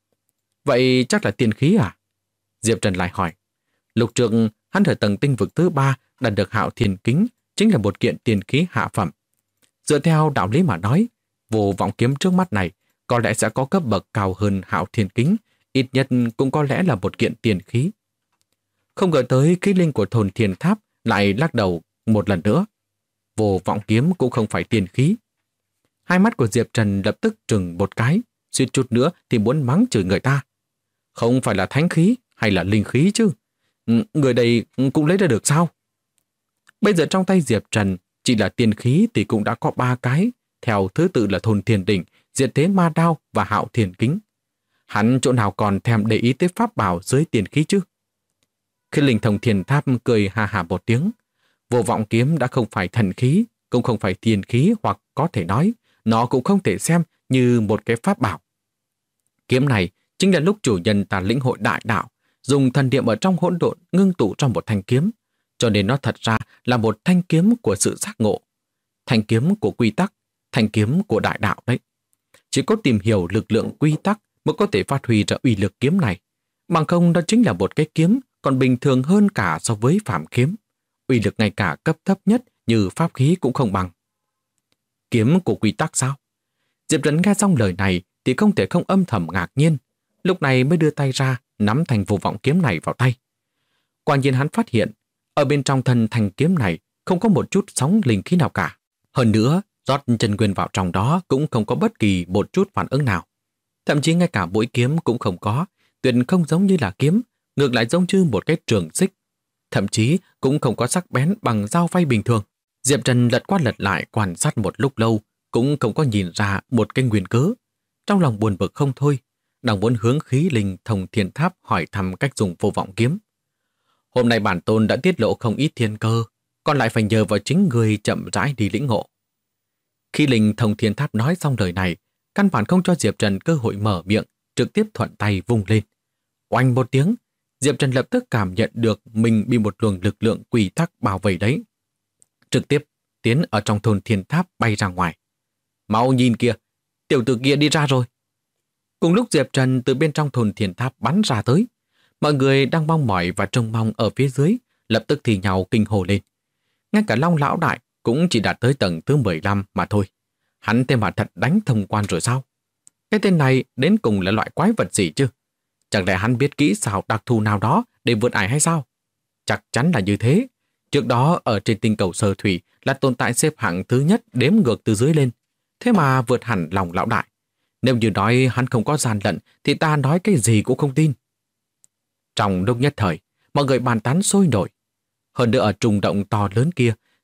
Vậy chắc là tiên khí à? Diệp Trần lại hỏi. Lục trước hắn ở tầng tinh vực thứ 3 đạt được Hạo Thiên Kính, chính là một kiện tiên khí hạ phẩm. Dựa theo đạo lý mà nói, Vô Vọng Kiếm trước mắt này có lẽ sẽ có cấp bậc cao hơn Hạo Thiên Kính, ít nhất cũng có lẽ là một kiện tiền khí. Không ngờ tới khí linh của thôn thiên tháp lại lắc đầu một lần nữa. Vô Vọng Kiếm cũng không phải tiền khí. Hai mắt của Diệp Trần lập tức trừng một cái, suýt chút nữa thì muốn mắng chửi người ta. Không phải là thánh khí hay là linh khí chứ? Người đây cũng lấy ra được sao? Bây giờ trong tay Diệp Trần chỉ là tiền khí thì cũng đã có 3 cái, theo thứ tự là Thôn Thiên Đỉnh, Diệt Thế Ma Đao và Hạo Thiên Kính. Hắn chỗ nào còn thèm để ý tới pháp bảo dưới tiền khí chứ? Khi linh thông thiên tháp cười hà hà một tiếng, Vô Vọng Kiếm đã không phải thần khí, cũng không phải tiền khí, hoặc có thể nói, nó cũng không thể xem như một cái pháp bảo. Kiếm này chính là lúc chủ nhân ta lĩnh hội đại đạo, dùng thần niệm ở trong hỗn độn ngưng tụ trong một thanh kiếm, cho nên nó thật ra là một thanh kiếm của sự giác ngộ, thanh kiếm của quy tắc, thanh kiếm của đại đạo đấy. Chỉ có tìm hiểu lực lượng quy tắc mới có thể phát huy ra uy lực kiếm này, bằng không đó chính là một cái kiếm còn bình thường hơn cả so với phàm kiếm. Uy lực ngay cả cấp thấp nhất như pháp khí cũng không bằng. Kiếm của quy tắc sao? Diệp Trần nghe xong lời này thì không thể không âm thầm ngạc nhiên, lúc này mới đưa tay ra nắm thành Vô Vọng Kiếm này vào tay. Quả nhiên hắn phát hiện ở bên trong thân thanh kiếm này không có một chút sóng linh khí nào cả. Hơn nữa, rót chân nguyên vào trong đó cũng không có bất kỳ một chút phản ứng nào. Thậm chí ngay cả mũi kiếm cũng không có, tuyệt không giống như là kiếm, ngược lại giống như một cái trường xích. Thậm chí cũng không có sắc bén bằng dao phay bình thường. Diệp Trần lật qua lật lại quan sát một lúc lâu, cũng không có nhìn ra một cái nguyên cớ. Trong lòng buồn bực không thôi, đang muốn hướng khí linh thông thiên tháp hỏi thăm cách dùng Vô Vọng Kiếm. Hôm nay bản tôn đã tiết lộ không ít thiên cơ, còn lại phải nhờ vào chính người chậm rãi đi lĩnh ngộ. Khí linh thông thiên tháp nói xong lời này, căn bản không cho Diệp Trần cơ hội mở miệng, trực tiếp thuận tay vung lên. Oanh một tiếng, Diệp Trần lập tức cảm nhận được mình bị một luồng lực lượng quy tắc bao vây đấy. Trực tiếp tiến ở trong thôn thiên tháp bay ra ngoài. Mau nhìn kìa, tiểu tử kia đi ra rồi. Cùng lúc Diệp Trần từ bên trong thôn thiên tháp bắn ra tới, mọi người đang mong mỏi và trông mong ở phía dưới lập tức thì nhau kinh hồ lên. Ngay cả Long Lão Đại cũng chỉ đạt tới tầng thứ 15 mà thôi. Hắn tên mà thật đánh thông quan rồi sao? Cái tên này đến cùng là loại quái vật gì chứ? Chẳng lẽ hắn biết kỹ xảo đặc thù nào đó để vượt ải hay sao? Chắc chắn là như thế. Trước đó ở trên tinh cầu Sở Thủy là tồn tại xếp hạng thứ nhất đếm ngược từ dưới lên. Thế mà vượt hẳn Long Lão Đại. Nếu như nói hắn không có gian lận thì ta nói cái gì cũng không tin. Trong lúc nhất thời, mọi người bàn tán sôi nổi. Hơn nữa ở trùng động to lớn kia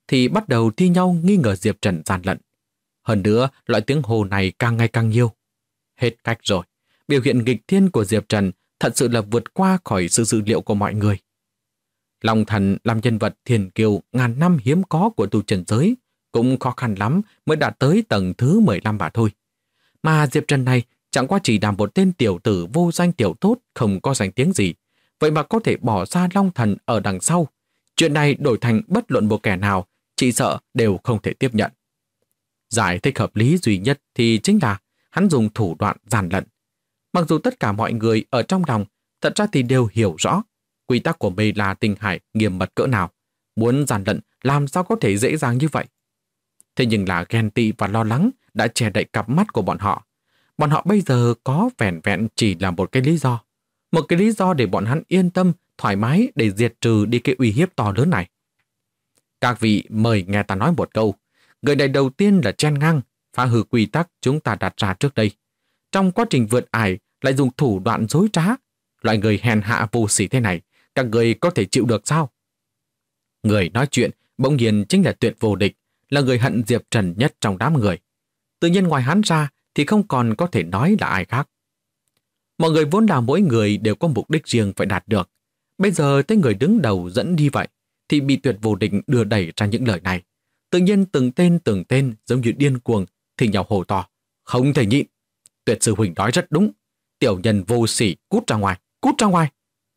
thì bắt đầu thi nhau nghi ngờ Diệp Trần gian lận. Hơn nữa, loại tiếng hô này càng ngày càng nhiều. Hết cách rồi, biểu hiện nghịch thiên của Diệp Trần thật sự là vượt qua khỏi sự dự liệu của mọi người. Long Thần làm nhân vật thiên kiêu ngàn năm hiếm có của tu trần giới, cũng khó khăn lắm mới đạt tới tầng thứ 15 mà thôi. Mà Diệp Trần này chẳng qua chỉ là một tên tiểu tử vô danh tiểu tốt, không có danh tiếng gì, vậy mà có thể bỏ ra Long Thần ở đằng sau. Chuyện này đổi thành bất luận một kẻ nào, chỉ sợ đều không thể tiếp nhận. Giải thích hợp lý duy nhất thì chính là hắn dùng thủ đoạn gian lận. Mặc dù tất cả mọi người ở trong lòng thật ra thì đều hiểu rõ quy tắc của Mê La Tinh Hải nghiêm mật cỡ nào, muốn gian lận làm sao có thể dễ dàng như vậy. Thế nhưng là ghen tị và lo lắng đã che đậy cặp mắt của bọn họ. Bọn họ bây giờ có vẻn vẹn chỉ là một cái lý do. Một cái lý do để bọn hắn yên tâm, thoải mái để diệt trừ đi cái uy hiếp to lớn này. Các vị mời nghe ta nói một câu. Người này đầu tiên là chen ngang, phá hư quy tắc chúng ta đặt ra trước đây. Trong quá trình vượt ải lại dùng thủ đoạn dối trá. Loại người hèn hạ vô sỉ thế này, các người có thể chịu được sao? Người nói chuyện bỗng nhiên chính là Tuyệt Vô Địch, là người hận Diệp Trần nhất trong đám người. Tự nhiên ngoài hắn ra thì không còn có thể nói là ai khác. Mọi người vốn là mỗi người đều có mục đích riêng phải đạt được. Bây giờ thấy người đứng đầu dẫn đi vậy, thì bị Tuyệt Vô Địch đưa đẩy ra những lời này. Tự nhiên từng tên giống như điên cuồng thì nhau hô to. Không thể nhịn. Tuyệt sư huynh nói rất đúng. Tiểu nhân vô sỉ, cút ra ngoài, cút ra ngoài.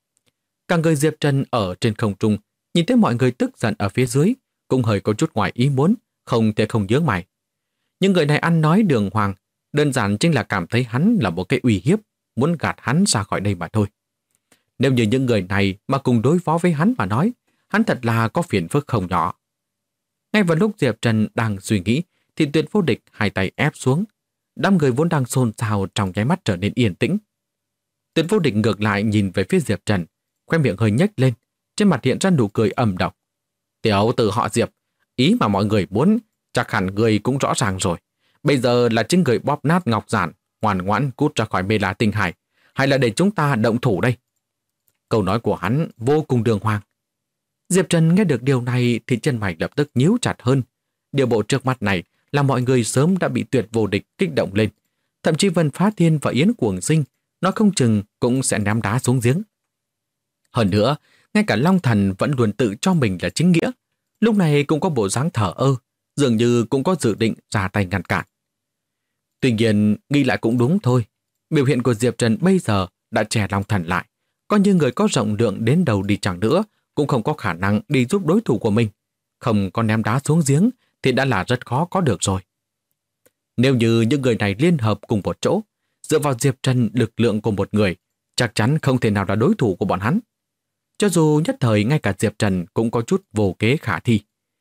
Cả người Diệp Trần ở trên không trung, nhìn thấy mọi người tức giận ở phía dưới, cũng hơi có chút ngoài ý muốn, không thể không nhướng mày. Nhưng người này ăn nói đường hoàng, đơn giản chính là cảm thấy hắn là một cái uy hiếp, muốn gạt hắn ra khỏi đây mà thôi. Nếu như những người này mà cùng đối phó với hắn mà nói, hắn thật là có phiền phức không nhỏ. Ngay vào lúc Diệp Trần đang suy nghĩ, thì Tuyệt Vô Địch hai tay ép xuống. Đám người vốn đang xôn xao trong nháy mắt trở nên yên tĩnh. Tuyệt Vô Địch ngược lại nhìn về phía Diệp Trần, khóe miệng hơi nhếch lên, trên mặt hiện ra nụ cười ầm độc. Tiểu tử họ Diệp, ý mà mọi người muốn, chắc hẳn người cũng rõ ràng rồi. Bây giờ là chính người bóp nát ngọc giản, ngoan ngoãn cút ra khỏi Mê La Tinh Hải, hay là để chúng ta động thủ đây? Câu nói của hắn vô cùng đường hoàng. Diệp Trần nghe được điều này thì chân mày lập tức nhíu chặt hơn. Điều bộ trước mắt này là mọi người sớm đã bị Tuyệt Vô Địch kích động lên. Thậm chí Vân Phá Thiên và Yến Cuồng Sinh nó không chừng cũng sẽ ném đá xuống giếng. Hơn nữa, ngay cả Long Thần vẫn luôn tự cho mình là chính nghĩa. Lúc này cũng có bộ dáng thờ ơ, dường như cũng có dự định ra tay ngăn cản. Tuy nhiên, nghĩ lại cũng đúng thôi. Biểu hiện của Diệp Trần bây giờ đã trẻ Long Thần lại. Coi như người có rộng lượng đến đầu đi chẳng nữa, cũng không có khả năng đi giúp đối thủ của mình. Không có ném đá xuống giếng thì đã là rất khó có được rồi. Nếu như những người này liên hợp cùng một chỗ, dựa vào Diệp Trần lực lượng của một người, chắc chắn không thể nào là đối thủ của bọn hắn. Cho dù nhất thời ngay cả Diệp Trần cũng có chút vô kế khả thi.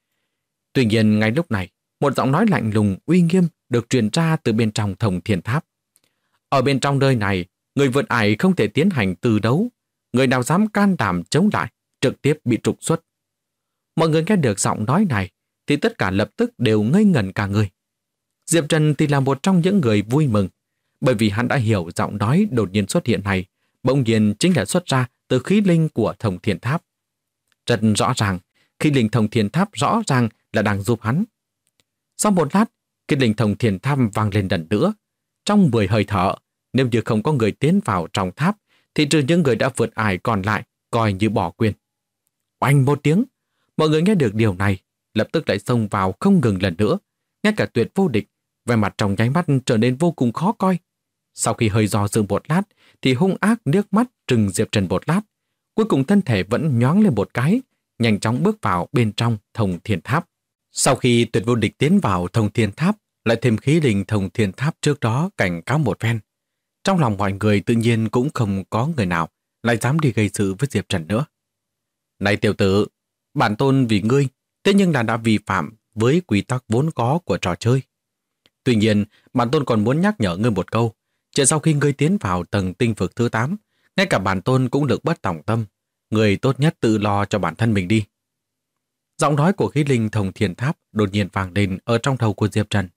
Tuy nhiên ngay lúc này, một giọng nói lạnh lùng uy nghiêm được truyền ra từ bên trong Thông Thiên Tháp. Ở bên trong nơi này, người vượt ải không thể tiến hành từ đấu. Người nào dám can đảm chống lại, trực tiếp bị trục xuất. Mọi người nghe được giọng nói này, thì tất cả lập tức đều ngây ngẩn cả người. Diệp Trần thì là một trong những người vui mừng, bởi vì hắn đã hiểu giọng nói đột nhiên xuất hiện này, bỗng nhiên chính là xuất ra từ khí linh của Thông Thiên Tháp. Rất rõ ràng, khí linh Thông Thiên Tháp rõ ràng là đang giúp hắn. Sau một lát, khí linh Thông Thiên Tháp vang lên lần nữa. Trong 10 hơi thở, nếu như không có người tiến vào trong tháp, thì trừ những người đã vượt ải còn lại, coi như bỏ quyền. Oanh một tiếng, mọi người nghe được điều này, lập tức lại xông vào không ngừng lần nữa. Ngay cả Tuyệt Vô Địch, vẻ mặt trong nháy mắt trở nên vô cùng khó coi. Sau khi hơi do dự một lát, thì hung ác nước mắt trừng Diệp Trần một lát. Cuối cùng thân thể vẫn nhoáng lên một cái, nhanh chóng bước vào bên trong Thông Thiên Tháp. Sau khi Tuyệt Vô Địch tiến vào Thông Thiên Tháp, lại thêm khí linh Thông Thiên Tháp trước đó cảnh cáo một phen. Trong lòng mọi người tự nhiên cũng không có người nào lại dám đi gây sự với Diệp Trần nữa. Này tiểu tử, bản tôn vì ngươi, thế nhưng là đã vi phạm với quy tắc vốn có của trò chơi. Tuy nhiên, bản tôn còn muốn nhắc nhở ngươi một câu. Chỉ sau khi ngươi tiến vào tầng tinh vực thứ 8, ngay cả bản tôn cũng được bất tòng tâm. Ngươi tốt nhất tự lo cho bản thân mình đi. Giọng nói của khí linh Thông Thiên Tháp đột nhiên vang lên ở trong đầu của Diệp Trần.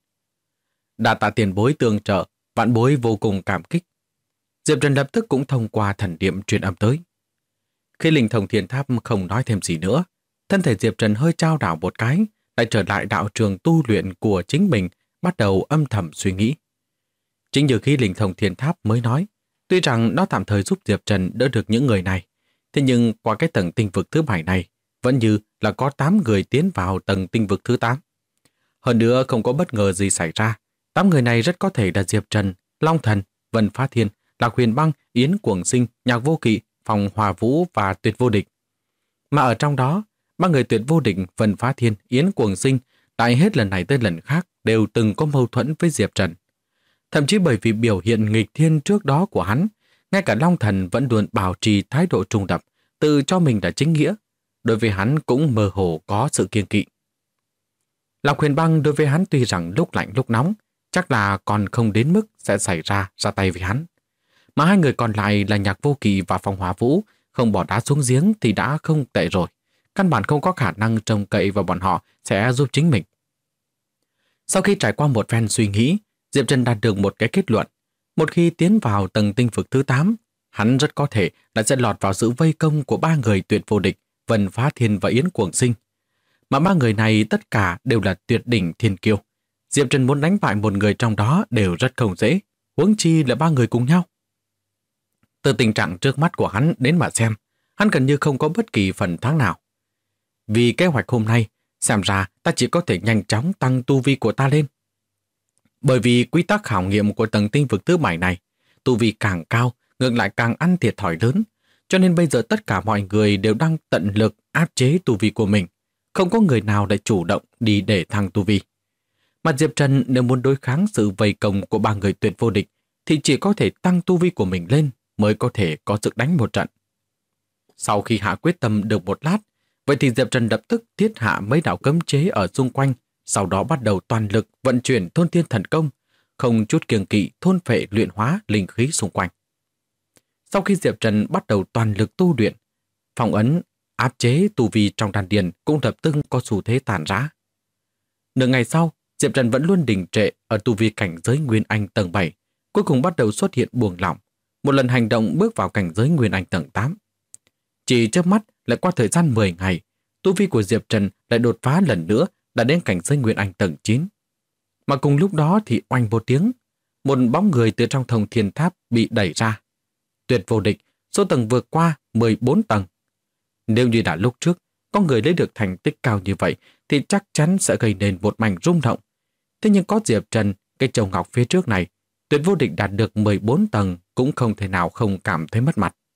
Đa tạ tiền bối tương trợ, vạn bối vô cùng cảm kích. Diệp Trần lập tức cũng thông qua thần niệm truyền âm tới. Khí linh Thông Thiên Tháp không nói thêm gì nữa. Thân thể Diệp Trần hơi chao đảo một cái, lại trở lại đạo trường tu luyện của chính mình, bắt đầu âm thầm suy nghĩ. Chính như khi Linh Thông Thiên Tháp mới nói, tuy rằng nó tạm thời giúp Diệp Trần đỡ được những người này, thế nhưng qua cái tầng tinh vực thứ 7 này, vẫn như là có 8 người tiến vào tầng tinh vực thứ 8. Hơn nữa không có bất ngờ gì xảy ra, 8 người này rất có thể là Diệp Trần, Long Thần, Vân Phá Thiên, Lạc Huyền Băng, Yến Cuồng Sinh, Nhạc Vô Kỵ, Phòng Hòa Vũ và Tuyệt Vô Địch. Mà ở trong đó, 3 người Tuyệt Vô Địch, Vân Phá Thiên, Yến Cuồng Sinh tại hết lần này tới lần khác đều từng có mâu thuẫn với Diệp Trần. Thậm chí bởi vì biểu hiện nghịch thiên trước đó của hắn, ngay cả Long Thần vẫn luôn bảo trì thái độ trung lập, tự cho mình là chính nghĩa. Đối với hắn cũng mơ hồ có sự kiêng kỵ. Lạc Huyền Băng đối với hắn tuy rằng lúc lạnh lúc nóng, chắc là còn không đến mức sẽ xảy ra tay với hắn. Mà hai người còn lại là Nhạc Vô Kỵ và Phong Hỏa Vũ, không bỏ đá xuống giếng thì đã không tệ rồi. Căn bản không có khả năng trông cậy vào bọn họ sẽ giúp chính mình. Sau khi trải qua một phen suy nghĩ, Diệp Trần đạt được một cái kết luận. Một khi tiến vào tầng tinh vực thứ 8, hắn rất có thể là sẽ lọt vào sự vây công của 3 người Tuyệt Vô Địch, Vân Phá Thiên và Yến Cuồng Sinh. Mà 3 người này tất cả đều là tuyệt đỉnh thiên kiêu. Diệp Trần muốn đánh bại một người trong đó đều rất không dễ, huống chi là 3 người cùng nhau. Từ tình trạng trước mắt của hắn đến mà xem, hắn gần như không có bất kỳ phần thắng nào. Vì kế hoạch hôm nay, xem ra ta chỉ có thể nhanh chóng tăng tu vi của ta lên. Bởi vì quy tắc khảo nghiệm của tầng tinh vực thứ 7 này, tu vi càng cao, ngược lại càng ăn thiệt thòi lớn, cho nên bây giờ tất cả mọi người đều đang tận lực áp chế tu vi của mình, không có người nào lại chủ động đi để thăng tu vi. Mà Diệp Trần nếu muốn đối kháng sự vây công của 3 người Tuyệt Vô Địch thì chỉ có thể tăng tu vi của mình lên mới có thể có sức đánh một trận. Sau khi hạ quyết tâm được một lát, vậy thì Diệp Trần lập tức thiết hạ mấy đạo cấm chế ở xung quanh, sau đó bắt đầu toàn lực vận chuyển thôn thiên thần công, không chút kiêng kỵ thôn phệ luyện hóa linh khí xung quanh. Sau khi Diệp Trần bắt đầu toàn lực tu luyện, phong ấn áp chế tu vi trong đan điền cũng lập tức có xu thế tàn rã. Nửa ngày sau, Diệp Trần vẫn luôn đình trệ ở tu vi cảnh giới Nguyên Anh tầng 7, cuối cùng bắt đầu xuất hiện buông lỏng, một lần hành động bước vào cảnh giới Nguyên Anh tầng 8. Chỉ chớp mắt lại qua thời gian 10 ngày, tu vi của Diệp Trần lại đột phá lần nữa, đã đến cảnh giới Nguyên Anh tầng 9. Mà cùng lúc đó thì oanh một tiếng, một bóng người từ trong Thông Thiên Tháp bị đẩy ra. Tuyệt Vô Địch, số tầng vượt qua 14 tầng. Nếu như đã lúc trước, có người lấy được thành tích cao như vậy thì chắc chắn sẽ gây nên một mảnh rung động. Thế nhưng có Diệp Trần, cái chồng ngọc phía trước này, Tuyệt Vô Địch đạt được 14 tầng cũng không thể nào không cảm thấy mất mặt.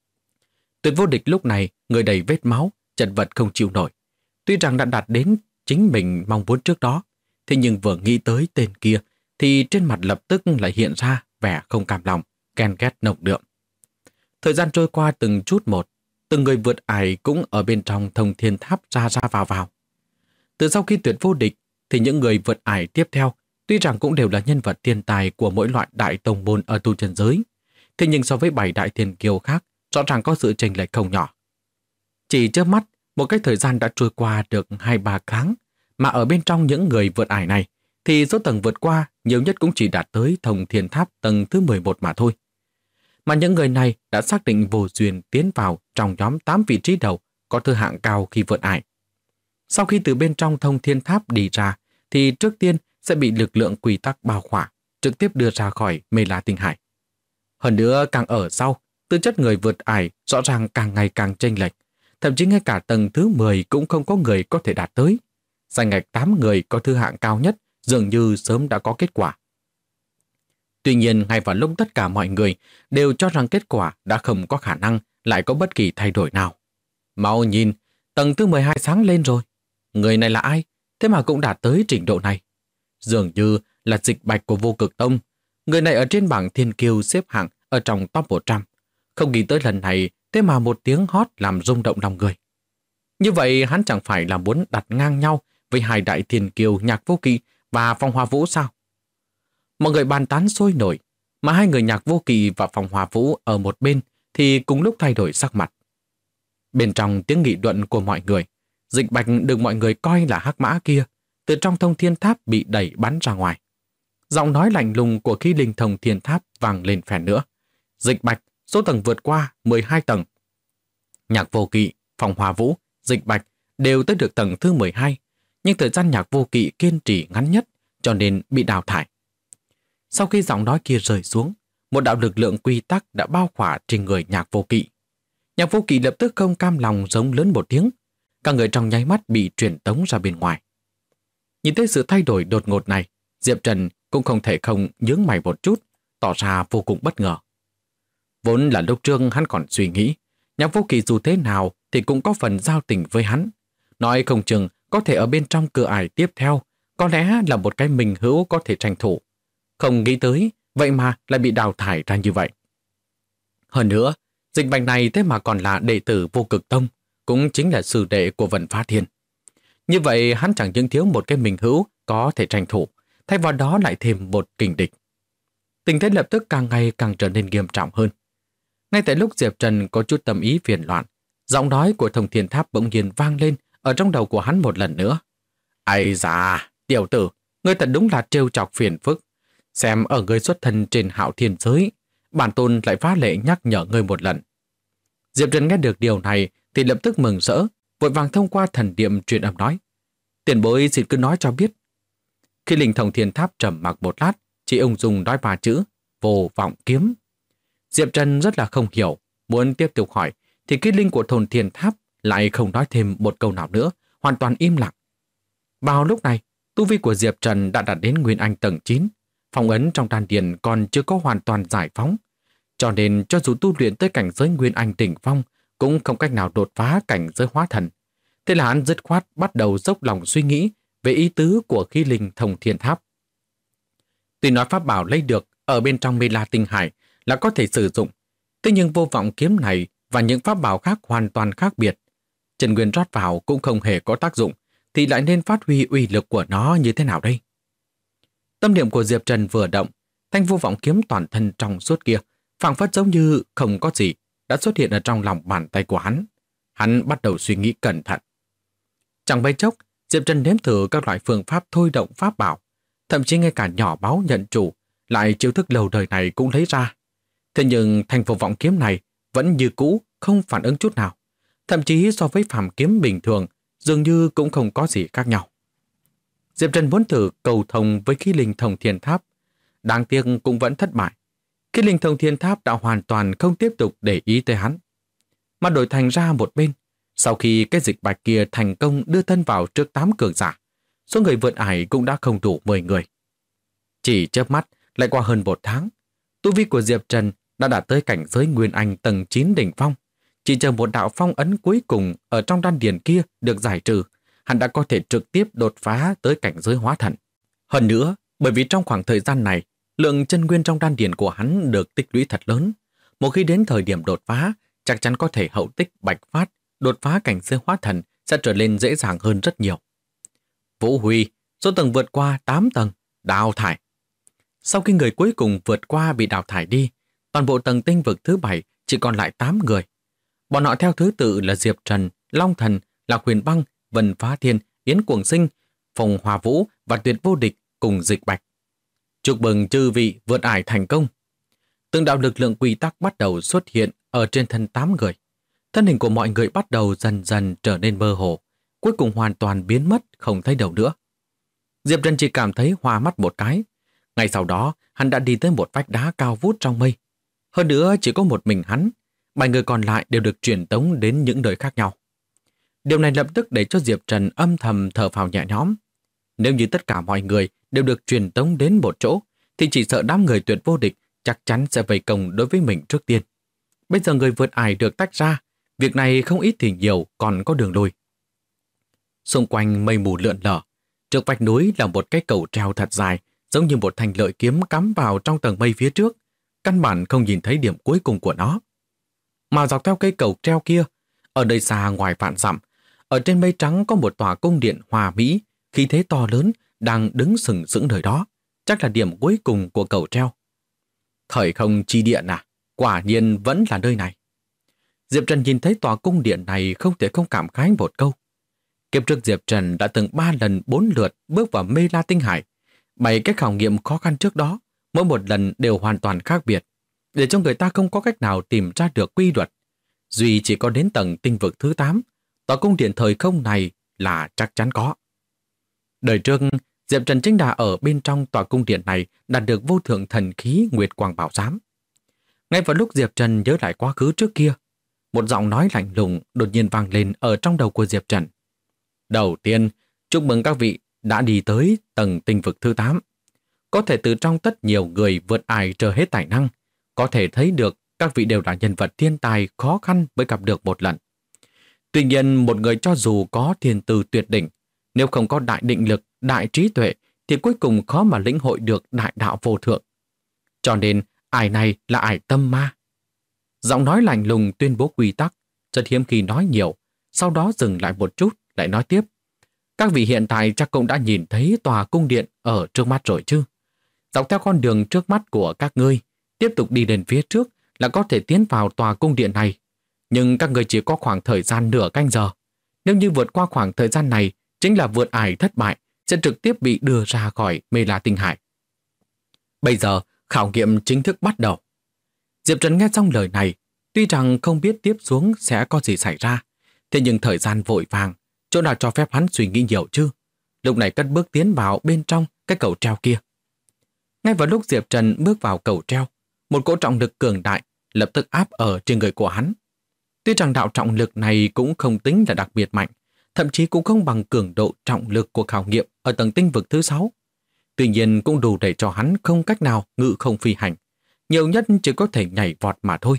Tuyệt Vô Địch lúc này người đầy vết máu, chật vật không chịu nổi. Tuy rằng đã đạt đến chính mình mong muốn trước đó, thế nhưng vừa nghĩ tới tên kia thì trên mặt lập tức lại hiện ra vẻ không cam lòng, ghen ghét nồng đượm. Thời gian trôi qua từng chút một, từng người vượt ải cũng ở bên trong Thông Thiên Tháp ra ra vào vào. Từ sau khi Tuyệt Vô Địch thì những người vượt ải tiếp theo tuy rằng cũng đều là nhân vật thiên tài của mỗi loại đại tông môn ở tu chân giới, thế nhưng so với 7 đại thiên kiêu khác rõ ràng có sự chênh lệch không nhỏ. Chỉ chớp mắt, một cái thời gian đã trôi qua được 2-3 tháng, mà ở bên trong những người vượt ải này thì số tầng vượt qua nhiều nhất cũng chỉ đạt tới Thông Thiên Tháp tầng thứ 11 mà thôi. Mà những người này đã xác định vô duyên tiến vào trong nhóm 8 vị trí đầu có thứ hạng cao khi vượt ải. Sau khi từ bên trong Thông Thiên Tháp đi ra thì trước tiên sẽ bị lực lượng quy tắc bao khỏa, trực tiếp đưa ra khỏi Mê La Tinh Hải. Hơn nữa càng ở sau, tư chất người vượt ải rõ ràng càng ngày càng chênh lệch, thậm chí ngay cả tầng thứ 10 cũng không có người có thể đạt tới. Danh ngạch 8 người có thứ hạng cao nhất dường như sớm đã có kết quả. Tuy nhiên, ngay vào lúc tất cả mọi người đều cho rằng kết quả đã không có khả năng lại có bất kỳ thay đổi nào. Mau nhìn, tầng thứ 12 sáng lên rồi. Người này là ai? Thế mà cũng đạt tới trình độ này. Dường như là Dịch Bạch của Vô Cực Tông. Người này ở trên bảng thiên kiêu xếp hạng ở trong top 100. Không nghĩ tới lần này, thế mà một tiếng hót làm rung động lòng người. Như vậy hắn chẳng phải là muốn đặt ngang nhau với hai đại thiên kiêu Nhạc Vô Kỵ và Phong Hoa Vũ sao? Mọi người bàn tán sôi nổi, mà hai người Nhạc Vô Kỵ và Phong Hoa Vũ ở một bên thì cùng lúc thay đổi sắc mặt. Bên trong tiếng nghị luận của mọi người, Dịch Bạch được mọi người coi là hắc mã kia, từ trong Thông Thiên Tháp bị đẩy bắn ra ngoài. Giọng nói lạnh lùng của khí linh Thông Thiên Tháp vang lên phèn nữa. Dịch Bạch, số tầng vượt qua 12 tầng. Nhạc Vô Kỵ, Phong Hoa Vũ, Dịch Bạch đều tới được tầng thứ 12, nhưng thời gian Nhạc Vô Kỵ kiên trì ngắn nhất, cho nên bị đào thải. Sau khi giọng nói kia rơi xuống, một đạo lực lượng quy tắc đã bao khỏa trên người Nhạc Vô Kỵ. Nhạc Vô Kỵ lập tức không cam lòng giống lớn một tiếng, cả người trong nháy mắt bị truyền tống ra bên ngoài. Nhìn thấy sự thay đổi đột ngột này, Diệp Trần cũng không thể không nhướng mày một chút, tỏ ra vô cùng bất ngờ. Vốn là lúc trước hắn còn suy nghĩ, Nhạc Vô Kỵ dù thế nào thì cũng có phần giao tình với hắn. Nói không chừng có thể ở bên trong cửa ải tiếp theo, có lẽ là một cái minh hữu có thể tranh thủ. Không nghĩ tới, vậy mà lại bị đào thải ra như vậy. Hơn nữa, Dịch Bạch này thế mà còn là đệ tử Vô Cực Tông, cũng chính là sư đệ của Vân Phá Thiên. Như vậy hắn chẳng những thiếu một cái minh hữu có thể tranh thủ, thay vào đó lại thêm một kình địch. Tình thế lập tức càng ngày càng trở nên nghiêm trọng hơn. Ngay tại lúc Diệp Trần có chút tâm ý phiền loạn, giọng nói của Thông Thiên Tháp bỗng nhiên vang lên ở trong đầu của hắn một lần nữa. Ây da, tiểu tử, ngươi thật đúng là trêu chọc phiền phức. Xem ở ngươi xuất thân trên Hạo Thiên giới, bản tôn lại phá lệ nhắc nhở ngươi một lần. Diệp Trần nghe được điều này thì lập tức mừng rỡ, vội vàng thông qua thần niệm truyền âm nói. Tiền bối xin cứ nói cho biết. Khi linh Thông Thiên Tháp trầm mặc một lát, chỉ ung dung nói ba chữ, Vô Vọng Kiếm. Diệp Trần rất là không hiểu, muốn tiếp tục hỏi, thì cái linh của Thông Thiên Tháp lại không nói thêm một câu nào nữa, hoàn toàn im lặng. Vào lúc này, tu vi của Diệp Trần đã đạt đến Nguyên Anh tầng 9, phong ấn trong đan điền còn chưa có hoàn toàn giải phóng, cho nên cho dù tu luyện tới cảnh giới Nguyên Anh đỉnh phong, cũng không cách nào đột phá cảnh giới hóa thần. Thế là hắn dứt khoát bắt đầu dốc lòng suy nghĩ về ý tứ của khí linh Thông Thiên Tháp. Tuy nói pháp bảo lấy được ở bên trong Mê La Tinh Hải là có thể sử dụng, thế nhưng Vô Vọng Kiếm này và những pháp bảo khác hoàn toàn khác biệt. Chân nguyên rót vào cũng không hề có tác dụng, thì lại nên phát huy uy lực của nó như thế nào đây? Tâm niệm của Diệp Trần vừa động, thanh Vô Vọng Kiếm toàn thân trong suốt kia, phảng phất giống như không có gì, đã xuất hiện ở trong lòng bàn tay của hắn. Hắn bắt đầu suy nghĩ cẩn thận. Chẳng mấy chốc, Diệp Trần nếm thử các loại phương pháp thôi động pháp bảo, thậm chí ngay cả nhỏ báu nhận chủ, lại chiêu thức lâu đời này cũng lấy ra. Thế nhưng thanh Vô Vọng Kiếm này vẫn như cũ, không phản ứng chút nào. Thậm chí so với phàm kiếm bình thường, dường như cũng không có gì khác nhau. Diệp Trần muốn thử cầu thông với khí linh Thông Thiên Tháp, đáng tiếc cũng vẫn thất bại. Khí linh Thông Thiên Tháp đã hoàn toàn không tiếp tục để ý tới hắn, mà đổi thành ra một bên. Sau khi cái Dịch Bạch kia thành công đưa thân vào trước 8 cường giả, số người vượt ải cũng đã không đủ 10 người. Chỉ chớp mắt lại qua hơn 1 tháng, tu vi của Diệp Trần đã đạt tới cảnh giới Nguyên Anh tầng 9 đỉnh phong. Chỉ chờ một đạo phong ấn cuối cùng ở trong đan điền kia được giải trừ, hắn đã có thể trực tiếp đột phá tới cảnh giới hóa thần. Hơn nữa, bởi vì trong khoảng thời gian này, lượng chân nguyên trong đan điền của hắn được tích lũy thật lớn. Một khi đến thời điểm đột phá, chắc chắn có thể hậu tích bạch phát, đột phá cảnh giới hóa thần sẽ trở nên dễ dàng hơn rất nhiều. Vũ Huy, số tầng vượt qua 8 tầng, đào thải. Sau khi người cuối cùng vượt qua bị đào thải đi, toàn bộ tầng tinh vực thứ 7 chỉ còn lại 8 người. Bọn họ theo thứ tự là Diệp Trần, Long Thần, Lạc Huyền Băng, Vân Phá Thiên, Yến Cuồng Sinh, Phùng Hòa Vũ và Tuyệt Vô Địch cùng Dịch Bạch. Chúc mừng chư vị vượt ải thành công. Từng đạo lực lượng quy tắc bắt đầu xuất hiện ở trên thân 8 người. Thân hình của mọi người bắt đầu dần dần trở nên mơ hồ, cuối cùng hoàn toàn biến mất không thấy đâu nữa. Diệp Trần chỉ cảm thấy hoa mắt một cái. Ngay sau đó, hắn đã đi tới một vách đá cao vút trong mây. Hơn nữa chỉ có một mình hắn, 7 người còn lại đều được truyền tống đến những nơi khác nhau. Điều này lập tức để cho Diệp Trần âm thầm thở phào nhẹ nhõm. Nếu như tất cả mọi người đều được truyền tống đến một chỗ, thì chỉ sợ đám người Tuyệt Vô Địch chắc chắn sẽ vây công đối với mình trước tiên. Bây giờ người vượt ải được tách ra, việc này không ít thì nhiều còn có đường lui. Xung quanh mây mù lượn lờ, trước vách núi là một cái cầu treo thật dài, giống như một thanh lợi kiếm cắm vào trong tầng mây phía trước, căn bản không nhìn thấy điểm cuối cùng của nó. Mà dọc theo cây cầu treo kia, ở nơi xa ngoài vạn dặm, ở trên mây trắng có một tòa cung điện hòa mỹ, khí thế to lớn đang đứng sừng sững nơi đó, chắc là điểm cuối cùng của cầu treo. Thời không chi điện à, quả nhiên vẫn là nơi này. Diệp Trần nhìn thấy tòa cung điện này không thể không cảm khái một câu. Kiếp trước Diệp Trần đã từng 3 lần 4 lượt bước vào Mê La Tinh Hải. 7 cái khảo nghiệm khó khăn trước đó, mỗi một lần đều hoàn toàn khác biệt, để cho người ta không có cách nào tìm ra được quy luật. Duy chỉ có đến tầng tinh vực thứ 8, tòa cung điện thời không này là chắc chắn có. Đời trước, Diệp Trần chính là ở bên trong tòa cung điện này đạt được vô thượng thần khí Nguyệt Quang Bảo Giám. Ngay vào lúc Diệp Trần nhớ lại quá khứ trước kia, một giọng nói lạnh lùng đột nhiên vang lên ở trong đầu của Diệp Trần. Đầu tiên, chúc mừng các vị đã đi tới tầng tinh vực thứ 8. Có thể từ trong tất nhiều người vượt ải trở hết tài năng, có thể thấy được các vị đều là nhân vật thiên tài khó khăn mới gặp được một lần. Tuy nhiên, một người cho dù có thiên tư tuyệt đỉnh, nếu không có đại định lực, đại trí tuệ, thì cuối cùng khó mà lĩnh hội được đại đạo vô thượng. Cho nên, ải này là ải tâm ma. Giọng nói lạnh lùng tuyên bố quy tắc, rất hiếm khi nói nhiều, sau đó dừng lại một chút, lại nói tiếp. Các vị hiện tại chắc cũng đã nhìn thấy tòa cung điện ở trước mắt rồi chứ. Dọc theo con đường trước mắt của các ngươi, tiếp tục đi đến phía trước là có thể tiến vào tòa cung điện này. Nhưng các ngươi chỉ có khoảng thời gian nửa canh giờ. Nếu như vượt qua khoảng thời gian này, chính là vượt ải thất bại, sẽ trực tiếp bị đưa ra khỏi Mê La Tinh Hải. Bây giờ, khảo nghiệm chính thức bắt đầu. Diệp Trần nghe xong lời này, tuy rằng không biết tiếp xuống sẽ có gì xảy ra, thế nhưng thời gian vội vàng, chỗ nào cho phép hắn suy nghĩ nhiều chứ. Lúc này cất bước tiến vào bên trong cái cầu treo kia. Ngay vào lúc Diệp Trần bước vào cầu treo, một cỗ trọng lực cường đại lập tức áp ở trên người của hắn. Tuy rằng đạo trọng lực này cũng không tính là đặc biệt mạnh, thậm chí cũng không bằng cường độ trọng lực của khảo nghiệm ở tầng tinh vực thứ 6. Tuy nhiên cũng đủ để cho hắn không cách nào ngự không phi hành, nhiều nhất chỉ có thể nhảy vọt mà thôi.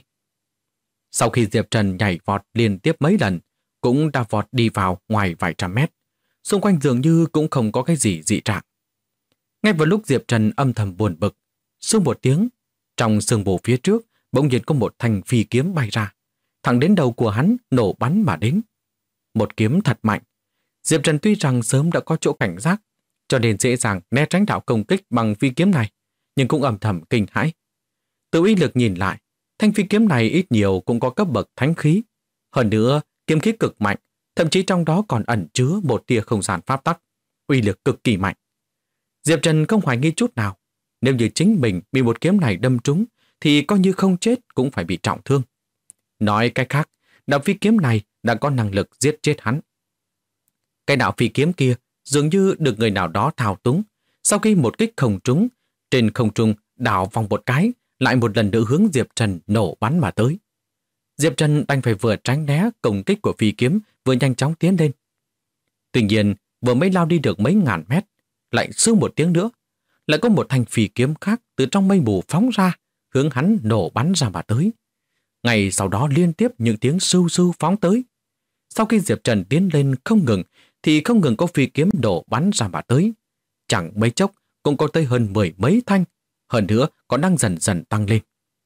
Sau khi Diệp Trần nhảy vọt liên tiếp mấy lần, cũng đã vọt đi vào ngoài vài trăm mét. Xung quanh dường như cũng không có cái gì dị trạng. Ngay vào lúc Diệp Trần âm thầm buồn bực, xung một tiếng, trong sương mù phía trước bỗng nhiên có một thanh phi kiếm bay ra, thẳng đến đầu của hắn nổ bắn mà đến. Một kiếm thật mạnh. Diệp Trần tuy rằng sớm đã có chỗ cảnh giác, cho nên dễ dàng né tránh đạo công kích bằng phi kiếm này, nhưng cũng âm thầm kinh hãi. Từ uy lực nhìn lại, thanh phi kiếm này ít nhiều cũng có cấp bậc thánh khí. Hơn nữa, kiếm khí cực mạnh, thậm chí trong đó còn ẩn chứa một tia không gian pháp tắc, uy lực cực kỳ mạnh. Diệp Trần không hoài nghi chút nào, nếu như chính mình bị một kiếm này đâm trúng, thì coi như không chết cũng phải bị trọng thương. Nói cách khác, đạo phi kiếm này đã có năng lực giết chết hắn. Cái đạo phi kiếm kia dường như được người nào đó thao túng, sau khi một kích không trúng, trên không trung đảo vòng một cái, lại một lần nữa hướng Diệp Trần nổ bắn mà tới. Diệp Trần đành phải vừa tránh né công kích của phi kiếm, vừa nhanh chóng tiến lên. Tuy nhiên, vừa mới lao đi được mấy ngàn mét, lại sưu một tiếng nữa, lại có một thanh phi kiếm khác từ trong mây mù phóng ra, hướng hắn nổ bắn ra mà tới. Ngay sau đó liên tiếp những tiếng sưu sưu phóng tới. Sau khi Diệp Trần tiến lên không ngừng, thì không ngừng có phi kiếm nổ bắn ra mà tới. Chẳng mấy chốc cũng có tới hơn 10 mấy thanh, hơn nữa còn đang dần dần tăng lên.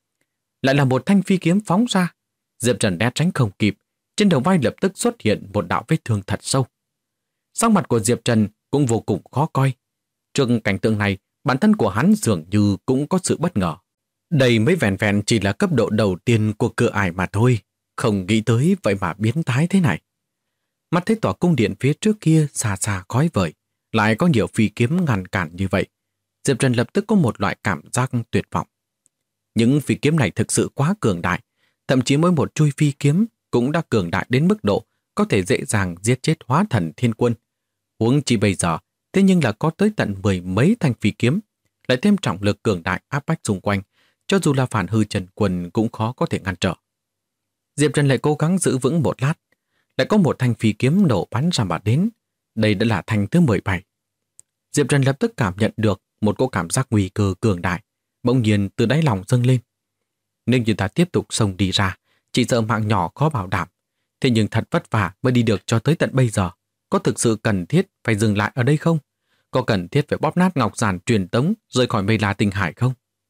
Lại là một thanh phi kiếm phóng ra. Diệp Trần né tránh không kịp, trên đầu vai lập tức xuất hiện một đạo vết thương thật sâu. Sắc mặt của Diệp Trần cũng vô cùng khó coi. Trước cảnh tượng này, bản thân của hắn dường như cũng có sự bất ngờ. Đây mới vẹn vẹn chỉ là cấp độ đầu tiên của cửa ải mà thôi, không nghĩ tới vậy mà biến thái thế này. Mắt thấy tòa cung điện phía trước kia xa xa khói vời, lại có nhiều phi kiếm ngăn cản như vậy. Diệp Trần lập tức có một loại cảm giác tuyệt vọng. Những phi kiếm này thực sự quá cường đại, thậm chí mỗi một chuôi phi kiếm cũng đã cường đại đến mức độ có thể dễ dàng giết chết hóa thần thiên quân. Huống chi bây giờ, thế nhưng là có tới tận 10 mấy thanh phi kiếm, lại thêm trọng lực cường đại áp bách xung quanh, cho dù là phản hư Trần Quân cũng khó có thể ngăn trở. Diệp Trần lại cố gắng giữ vững một lát, lại có một thanh phi kiếm nổ bắn ra mà đến. Đây đã là thanh thứ 17. Diệp Trần lập tức cảm nhận được một cỗ cảm giác nguy cơ cường đại, bỗng nhiên từ đáy lòng dâng lên. Nếu như ta tiếp tục xông đi ra, chỉ sợ mạng nhỏ khó bảo đảm. Thế nhưng thật vất vả mới đi được cho tới tận bây giờ. Có thực sự cần thiết phải dừng lại ở đây không? Có cần thiết phải bóp nát ngọc giản truyền tống rời khỏi Mê La Tinh Hải không?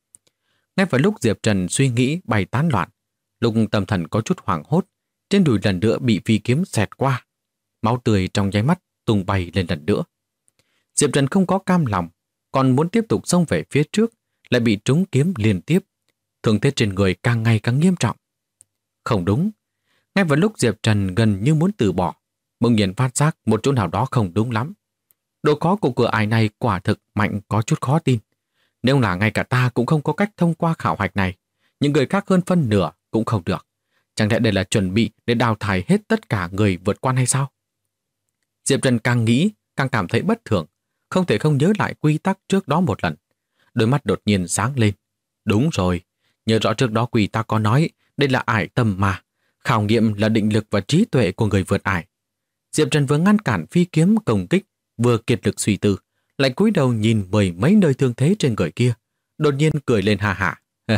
Ngay vào lúc Diệp Trần suy nghĩ bay tán loạn, lúc tâm thần có chút hoảng hốt, trên đùi lần nữa bị phi kiếm xẹt qua. Máu tươi trong nháy mắt tung bay lên lần nữa. Diệp Trần không có cam lòng, còn muốn tiếp tục xông về phía trước, lại bị trúng kiếm liên tiếp. Thương thế trên người càng ngày càng nghiêm trọng. Không đúng. Ngay vào lúc Diệp Trần gần như muốn từ bỏ, bỗng nhiên phát giác một chỗ nào đó không đúng lắm. Độ khó của cửa ải này quả thực mạnh có chút khó tin. Nếu là ngay cả ta cũng không có cách thông qua khảo hạch này, những người khác hơn phân nửa cũng không được. Chẳng lẽ đây là chuẩn bị để đào thải hết tất cả người vượt qua hay sao? Diệp Trần càng nghĩ, càng cảm thấy bất thường, không thể không nhớ lại quy tắc trước đó một lần. Đôi mắt đột nhiên sáng lên. Đúng rồi, nhớ rõ trước đó quy tắc có nói đây là ải tâm mà. Khảo nghiệm là định lực và trí tuệ của người vượt ải. Diệp Trần vừa ngăn cản phi kiếm công kích, vừa kiệt lực suy tư, lại cúi đầu nhìn mười mấy nơi thương thế trên người kia. Đột nhiên cười lên ha hả.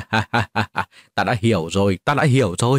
Ta đã hiểu rồi, ta đã hiểu rồi.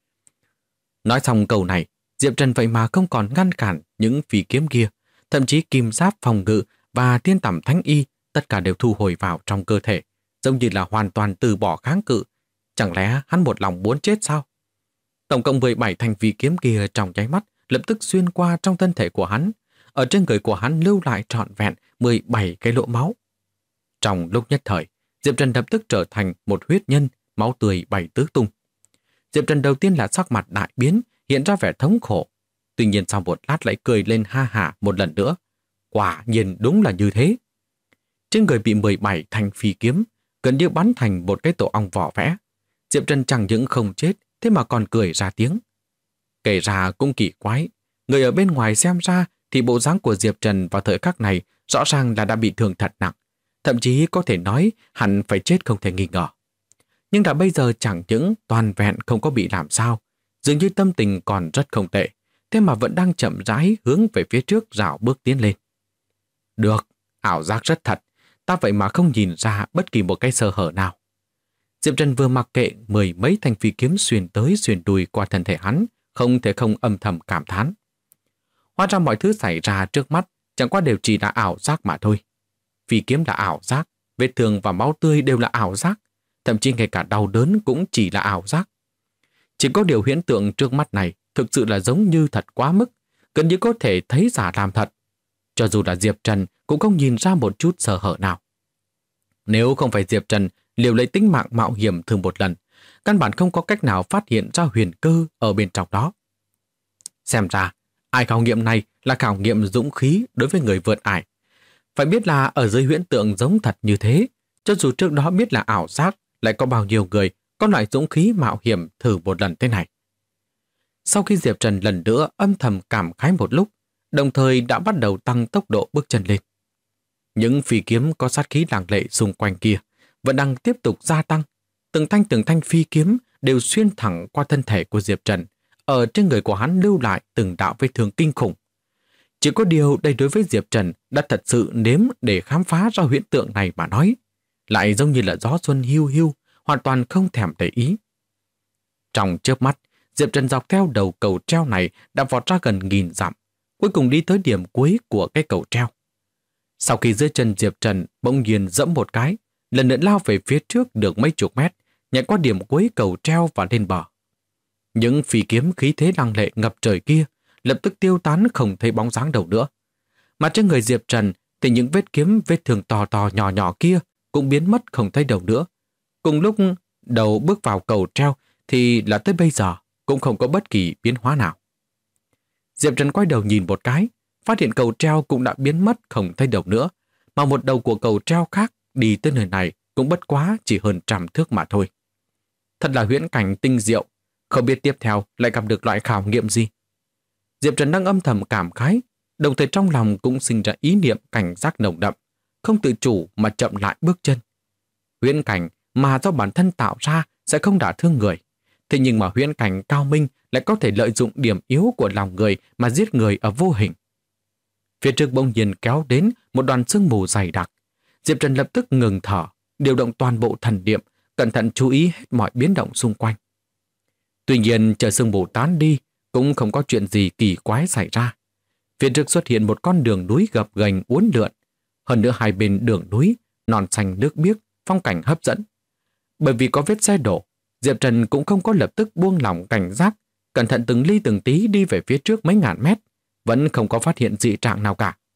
Nói xong câu này, Diệp Trần vậy mà không còn ngăn cản những phi kiếm kia, thậm chí kim giáp phòng ngự và thiên tẩm thánh y tất cả đều thu hồi vào trong cơ thể, giống như là hoàn toàn từ bỏ kháng cự. Chẳng lẽ hắn một lòng muốn chết sao? Tổng cộng 17 thanh phi kiếm kia trong nháy mắt lập tức xuyên qua trong thân thể của hắn. Ở trên người của hắn lưu lại trọn vẹn 17 cái lỗ máu. Trong lúc nhất thời, Diệp Trần lập tức trở thành một huyết nhân, máu tươi bay tứ tung. Diệp Trần đầu tiên là sắc mặt đại biến, hiện ra vẻ thống khổ. Tuy nhiên sau một lát lại cười lên ha hả một lần nữa. Quả nhiên đúng là như thế. Trên người bị 17 thanh phi kiếm, gần như bắn thành một cái tổ ong vỏ vẽ. Diệp Trần chẳng những không chết, thế mà còn cười ra tiếng. Kể ra cũng kỳ quái, người ở bên ngoài xem ra thì bộ dáng của Diệp Trần vào thời khắc này rõ ràng là đã bị thương thật nặng, thậm chí có thể nói hẳn phải chết không thể nghi ngờ. Nhưng đã bây giờ chẳng những toàn vẹn không có bị làm sao, dường như tâm tình còn rất không tệ, thế mà vẫn đang chậm rãi hướng về phía trước rảo bước tiến lên. Được, ảo giác rất thật, ta vậy mà không nhìn ra bất kỳ một cái sơ hở nào. Diệp Trần vừa mặc kệ mười mấy thanh phi kiếm xuyên tới xuyên đùi qua thân thể hắn, không thể không âm thầm cảm thán. Hóa ra mọi thứ xảy ra trước mắt chẳng qua đều chỉ là ảo giác mà thôi. Phi kiếm là ảo giác, vết thương và máu tươi đều là ảo giác, thậm chí ngay cả đau đớn cũng chỉ là ảo giác. Chỉ có điều hiện tượng trước mắt này thực sự là giống như thật quá mức, gần như có thể thấy giả làm thật. Cho dù là Diệp Trần cũng không nhìn ra một chút sơ hở nào. Nếu không phải Diệp Trần liều lấy tính mạng mạo hiểm thử một lần, căn bản không có cách nào phát hiện ra huyền cơ ở bên trong đó. Xem ra, ai khảo nghiệm này là khảo nghiệm dũng khí đối với người vượt ải. Phải biết là ở dưới huyễn tượng giống thật như thế, cho dù trước đó biết là ảo giác, lại có bao nhiêu người có loại dũng khí mạo hiểm thử một lần thế này. Sau khi Diệp Trần lần nữa âm thầm cảm khái một lúc, đồng thời đã bắt đầu tăng tốc độ bước chân lên. Những phi kiếm có sát khí làng lệ xung quanh kia vẫn đang tiếp tục gia tăng. Từng thanh phi kiếm đều xuyên thẳng qua thân thể của Diệp Trần, ở trên người của hắn lưu lại từng đạo vết thương kinh khủng. Chỉ có điều đây đối với Diệp Trần đã thật sự nếm để khám phá ra hiện tượng này mà nói, lại giống như là gió xuân hiu hiu, hoàn toàn không thèm để ý. Trong chớp mắt, Diệp Trần dọc theo đầu cầu treo này đã vọt ra gần 1000 dặm, cuối cùng đi tới điểm cuối của cái cầu treo. Sau khi dưới chân Diệp Trần bỗng nhiên dẫm một cái, lần nữa lao về phía trước được mấy chục mét, nhảy qua điểm cuối cầu treo và lên bờ. Những phi kiếm khí thế lăng lệ ngập trời kia lập tức tiêu tán không thấy bóng dáng đâu nữa. Mà trên người Diệp Trần thì những vết kiếm, vết thương to to nhỏ nhỏ kia cũng biến mất không thấy đâu nữa. Cùng lúc đầu bước vào cầu treo thì là tới bây giờ cũng không có bất kỳ biến hóa nào. Diệp Trần quay đầu nhìn một cái, phát hiện cầu treo cũng đã biến mất không thấy đâu nữa, mà một đầu của cầu treo khác đi tới nơi này cũng bất quá chỉ hơn 100 thước mà thôi. Thật là huyễn cảnh tinh diệu, không biết tiếp theo lại gặp được loại khảo nghiệm gì. Diệp Trần đang âm thầm cảm khái, đồng thời trong lòng cũng sinh ra ý niệm cảnh giác nồng đậm, không tự chủ mà chậm lại bước chân. Huyễn cảnh mà do bản thân tạo ra sẽ không đả thương người, thế nhưng mà huyễn cảnh cao minh lại có thể lợi dụng điểm yếu của lòng người mà giết người ở vô hình. Phía trước bỗng nhiên kéo đến một đoàn sương mù dày đặc. Diệp Trần lập tức ngừng thở, điều động toàn bộ thần niệm, cẩn thận chú ý hết mọi biến động xung quanh. Tuy nhiên chờ sương mù tán đi, cũng không có chuyện gì kỳ quái xảy ra. Phía trước xuất hiện một con đường núi gập ghềnh uốn lượn, hơn nữa hai bên đường núi non xanh nước biếc, phong cảnh hấp dẫn. Bởi vì có vết xe đổ, Diệp Trần cũng không có lập tức buông lỏng cảnh giác, cẩn thận từng ly từng tí đi về phía trước mấy ngàn mét, vẫn không có phát hiện dị trạng nào cả.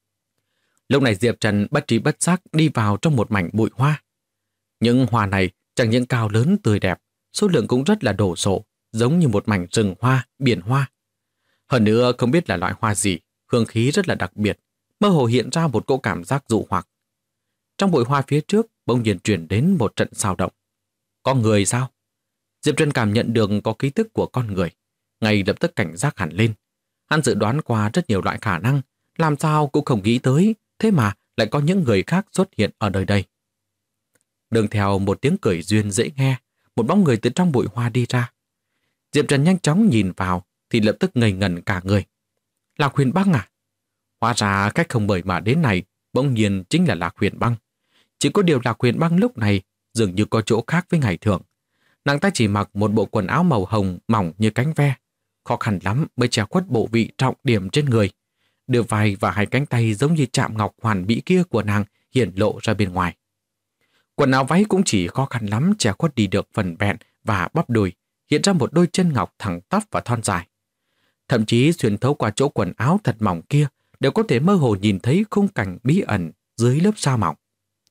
Lúc này Diệp Trần bất trí bất giác đi vào trong một mảnh bụi hoa. Những hoa này chẳng những cao lớn tươi đẹp, số lượng cũng rất là đồ sộ, giống như một mảnh rừng hoa, biển hoa. Hơn nữa không biết là loại hoa gì, hương khí rất là đặc biệt, mơ hồ hiện ra một cỗ cảm giác dụ hoặc. Trong bụi hoa phía trước bỗng nhiên truyền đến một trận xao động. Có người sao? Diệp Trần cảm nhận được có ký tức của con người, ngay lập tức cảnh giác hẳn lên. Hắn dự đoán qua rất nhiều loại khả năng, làm sao cũng không nghĩ tới thế mà lại có những người khác xuất hiện ở nơi đây. Đường theo một tiếng cười duyên dễ nghe, một bóng người từ trong bụi hoa đi ra. Diệp Trần nhanh chóng nhìn vào thì lập tức ngây ngẩn cả người. Lạc Huyền Băng à? Hóa ra khách không mời mà đến này bỗng nhiên chính là Lạc Huyền Băng. Chỉ có điều Lạc Huyền Băng lúc này dường như có chỗ khác với ngày thường. Nàng ta chỉ mặc một bộ quần áo màu hồng mỏng như cánh ve, khó khăn lắm mới che khuất bộ vị trọng điểm trên người. Đưa vai và hai cánh tay giống như chạm ngọc hoàn mỹ kia của nàng hiển lộ ra bên ngoài. Quần áo váy cũng chỉ khó khăn lắm che khuất đi được phần vẹn và bắp đùi, hiện ra một đôi chân ngọc thẳng tắp và thon dài. Thậm chí xuyên thấu qua chỗ quần áo thật mỏng kia đều có thể mơ hồ nhìn thấy khung cảnh bí ẩn dưới lớp sa mỏng.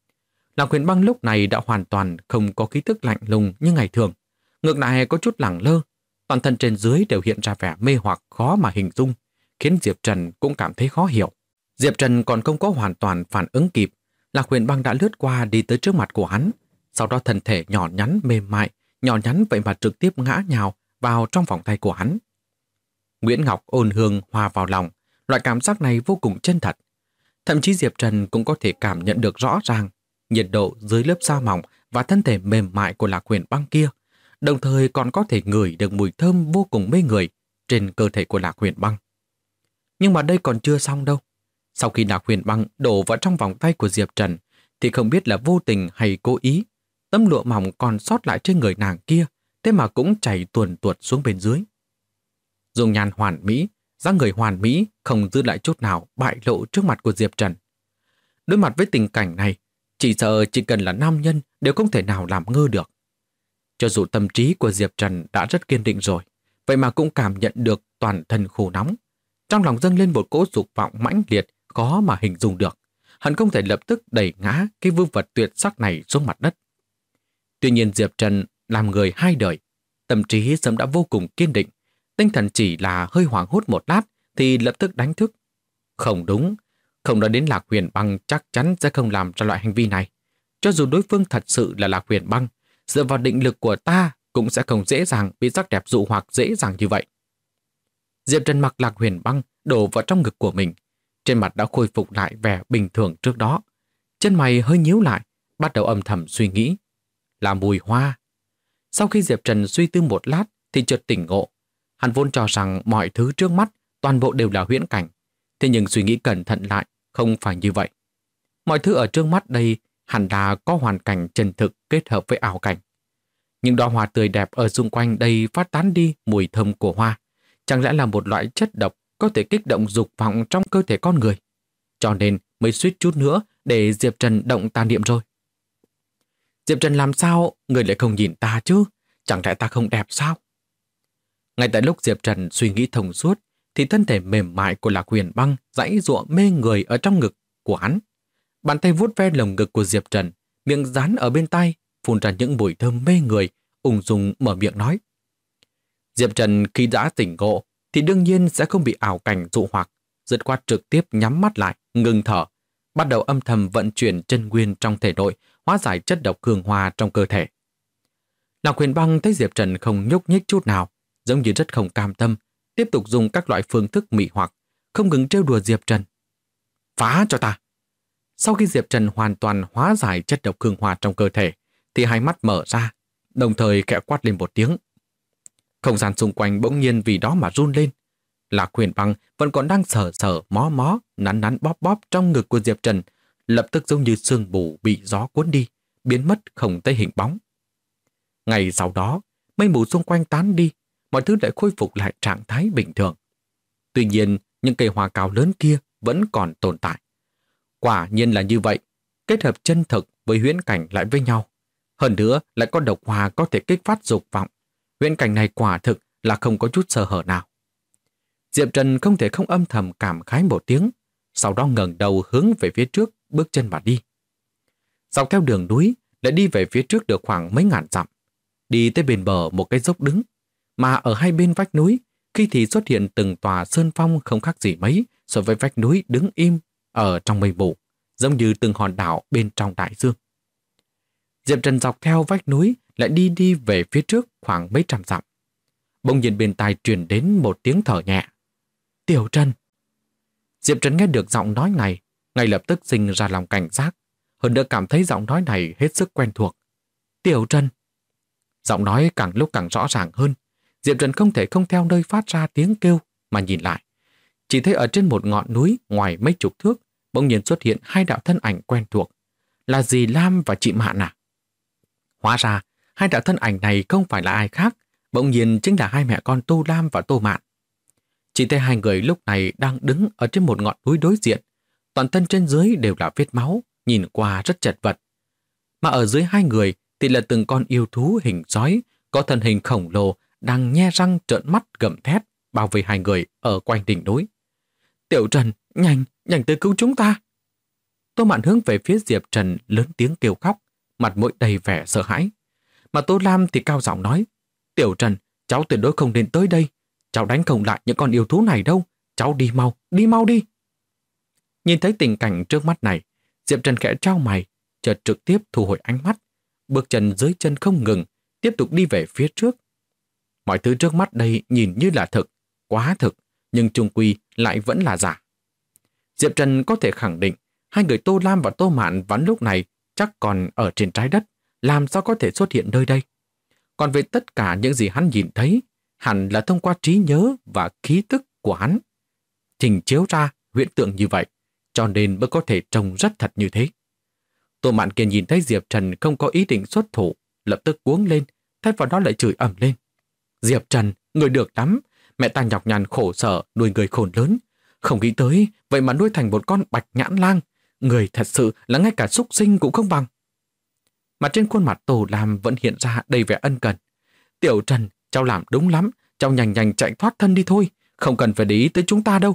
Lạc Huyền Băng lúc này đã hoàn toàn không có khí tức lạnh lùng như ngày thường, ngược lại có chút lẳng lơ, toàn thân trên dưới đều hiện ra vẻ mê hoặc khó mà hình dung, khiến Diệp Trần cũng cảm thấy khó hiểu. Diệp Trần còn không có hoàn toàn phản ứng kịp, Lạc Huyền Băng đã lướt qua đi tới trước mặt của hắn, sau đó thân thể nhỏ nhắn mềm mại, nhỏ nhắn vậy mà trực tiếp ngã nhào vào trong vòng tay của hắn. Nguyễn Ngọc ôn hương hòa vào lòng, loại cảm giác này vô cùng chân thật. Thậm chí Diệp Trần cũng có thể cảm nhận được rõ ràng nhiệt độ dưới lớp da mỏng và thân thể mềm mại của Lạc Huyền Băng kia, đồng thời còn có thể ngửi được mùi thơm vô cùng mê người trên cơ thể của Lạc Huyền Băng. Nhưng mà đây còn chưa xong đâu. Sau khi Lạc Huyền Băng đổ vào trong vòng tay của Diệp Trần, thì không biết là vô tình hay cố ý, tấm lụa mỏng còn sót lại trên người nàng kia, thế mà cũng chảy tuồn tuột xuống bên dưới. Dung nhan hoàn mỹ, dáng người hoàn mỹ không giữ lại chút nào bại lộ trước mặt của Diệp Trần. Đối mặt với tình cảnh này, chỉ sợ chỉ cần là nam nhân đều không thể nào làm ngơ được. Cho dù tâm trí của Diệp Trần đã rất kiên định rồi, vậy mà cũng cảm nhận được toàn thân khô nóng. Trong lòng dâng lên một cỗ dục vọng mãnh liệt, khó mà hình dung được. Hắn không thể lập tức đẩy ngã cái vư vật tuyệt sắc này xuống mặt đất. Tuy nhiên Diệp Trần làm người hai đời, tâm trí sớm đã vô cùng kiên định, tinh thần chỉ là hơi hoảng hốt một lát thì lập tức đánh thức. Không đúng, không nói đến Lạc Huyền Băng chắc chắn sẽ không làm ra loại hành vi này. Cho dù đối phương thật sự là Lạc Huyền Băng, dựa vào định lực của ta cũng sẽ không dễ dàng bị sắc đẹp dụ hoặc dễ dàng như vậy. Diệp Trần mặc Lạc Huyền Băng đổ vào trong ngực của mình, trên mặt đã khôi phục lại vẻ bình thường trước đó. Chân mày hơi nhíu lại, bắt đầu âm thầm suy nghĩ. Là mùi hoa. Sau khi Diệp Trần suy tư một lát thì chợt tỉnh ngộ. Hắn vốn cho rằng mọi thứ trước mắt toàn bộ đều là huyễn cảnh. Thế nhưng suy nghĩ cẩn thận lại, không phải như vậy. Mọi thứ ở trước mắt đây hẳn là có hoàn cảnh chân thực kết hợp với ảo cảnh. Những đóa hoa tươi đẹp ở xung quanh đây phát tán đi mùi thơm của hoa. Chẳng lẽ là một loại chất độc có thể kích động dục vọng trong cơ thể con người? Cho nên mới suýt chút nữa để Diệp Trần động tà niệm rồi. Diệp Trần làm sao người lại không nhìn ta chứ? Chẳng lẽ ta không đẹp sao? Ngay tại lúc Diệp Trần suy nghĩ thông suốt thì thân thể mềm mại của Lạc Huyền Băng giãy giụa mê người ở trong ngực của hắn. Bàn tay vuốt ve lồng ngực của Diệp Trần, miệng dán ở bên tai, phun ra những mùi thơm mê người, ung dung mở miệng nói. Diệp Trần khi đã tỉnh ngộ thì đương nhiên sẽ không bị ảo cảnh dụ hoặc, dứt khoát trực tiếp nhắm mắt lại, ngừng thở, bắt đầu âm thầm vận chuyển chân nguyên trong thể nội, hóa giải chất độc hương hoa trong cơ thể. Lạc Huyền Băng thấy Diệp Trần không nhúc nhích chút nào, giống như rất không cam tâm, tiếp tục dùng các loại phương thức mị hoặc, không ngừng trêu đùa Diệp Trần. Phá cho ta! Sau khi Diệp Trần hoàn toàn hóa giải chất độc hương hoa trong cơ thể, thì hai mắt mở ra, đồng thời khẽ quát lên một tiếng. Không gian xung quanh bỗng nhiên vì đó mà run lên. Lạc Huyền Băng vẫn còn đang sờ sờ, mó mó, nắn nắn bóp bóp trong ngực của Diệp Trần, lập tức giống như sương mù bị gió cuốn đi, biến mất không thấy hình bóng. Ngày sau đó, mây mù xung quanh tán đi, mọi thứ lại khôi phục lại trạng thái bình thường. Tuy nhiên, những cây hoa cao lớn kia vẫn còn tồn tại. Quả nhiên là như vậy, kết hợp chân thực với huyễn cảnh lại với nhau. Hơn nữa lại có độc hoa có thể kích phát dục vọng. Huyễn cảnh này quả thực là không có chút sơ hở nào. Diệp Trần không thể không âm thầm cảm khái một tiếng, sau đó ngẩng đầu hướng về phía trước, bước chân mà đi. Dọc theo đường núi, lại đi về phía trước được khoảng mấy ngàn dặm. Đi tới bên bờ một cái dốc đứng, mà ở hai bên vách núi, khi thì xuất hiện từng tòa sơn phong không khác gì mấy so với vách núi đứng im ở trong mây mù, giống như từng hòn đảo bên trong đại dương. Diệp Trần dọc theo vách núi lại đi về phía trước khoảng mấy trăm dặm. Bỗng nhiên bên tai truyền đến một tiếng thở nhẹ. Tiểu Trần! Diệp Trần nghe được giọng nói này, ngay lập tức sinh ra lòng cảnh giác, hơn nữa cảm thấy giọng nói này hết sức quen thuộc. Tiểu Trần. Giọng nói càng lúc càng rõ ràng hơn. Diệp Trần không thể không theo nơi phát ra tiếng kêu mà nhìn lại. Chỉ thấy ở trên một ngọn núi ngoài mấy chục thước, bỗng nhiên xuất hiện hai đạo thân ảnh quen thuộc. Là dì Lam và chị Mạn à? Hóa ra, hai đạo thân ảnh này không phải là ai khác, bỗng nhiên chính là hai mẹ con Tô Lam và Tô Mạn. Chỉ thấy hai người lúc này đang đứng ở trên một ngọn núi đối diện. Toàn thân trên dưới đều là vết máu, nhìn qua rất chật vật. Mà ở dưới hai người thì là từng con yêu thú hình sói, có thân hình khổng lồ đang nhe răng trợn mắt gầm thét, bao vây hai người ở quanh đỉnh núi. Tiểu Trần, nhanh tới cứu chúng ta. Tô Mạn hướng về phía Diệp Trần lớn tiếng kêu khóc, mặt mũi đầy vẻ sợ hãi. Mà Tô Lam thì cao giọng nói, Tiểu Trần, cháu tuyệt đối không nên tới đây. Cháu đánh không lại những con yêu thú này đâu. Cháu đi mau đi. Nhìn thấy tình cảnh trước mắt này, Diệp Trần khẽ trao mày, chợt trực tiếp thu hồi ánh mắt, bước chân dưới chân không ngừng, tiếp tục đi về phía trước. Mọi thứ trước mắt đây nhìn như là thực, quá thực, nhưng chung quy lại vẫn là giả. Diệp Trần có thể khẳng định, hai người Tô Lam và Tô Mạn vẫn lúc này chắc còn ở trên trái đất, làm sao có thể xuất hiện nơi đây. Còn về tất cả những gì hắn nhìn thấy, hẳn là thông qua trí nhớ và khí tức của hắn trình chiếu ra hiện tượng như vậy, cho nên mới có thể trông rất thật như thế. Tô Mạn kia nhìn thấy Diệp Trần không có ý định xuất thủ, lập tức cuống lên, thay vào đó lại chửi ầm lên. Diệp Trần, người được lắm, mẹ ta nhọc nhằn khổ sở nuôi người khôn lớn, không nghĩ tới vậy mà nuôi thành một con bạch nhãn lang, người thật sự là ngay cả súc sinh cũng không bằng. Mà trên khuôn mặt Tô Lam vẫn hiện ra đầy vẻ ân cần. Tiểu Trần, cháu làm đúng lắm, cháu nhanh chạy thoát thân đi thôi, không cần phải để ý tới chúng ta đâu.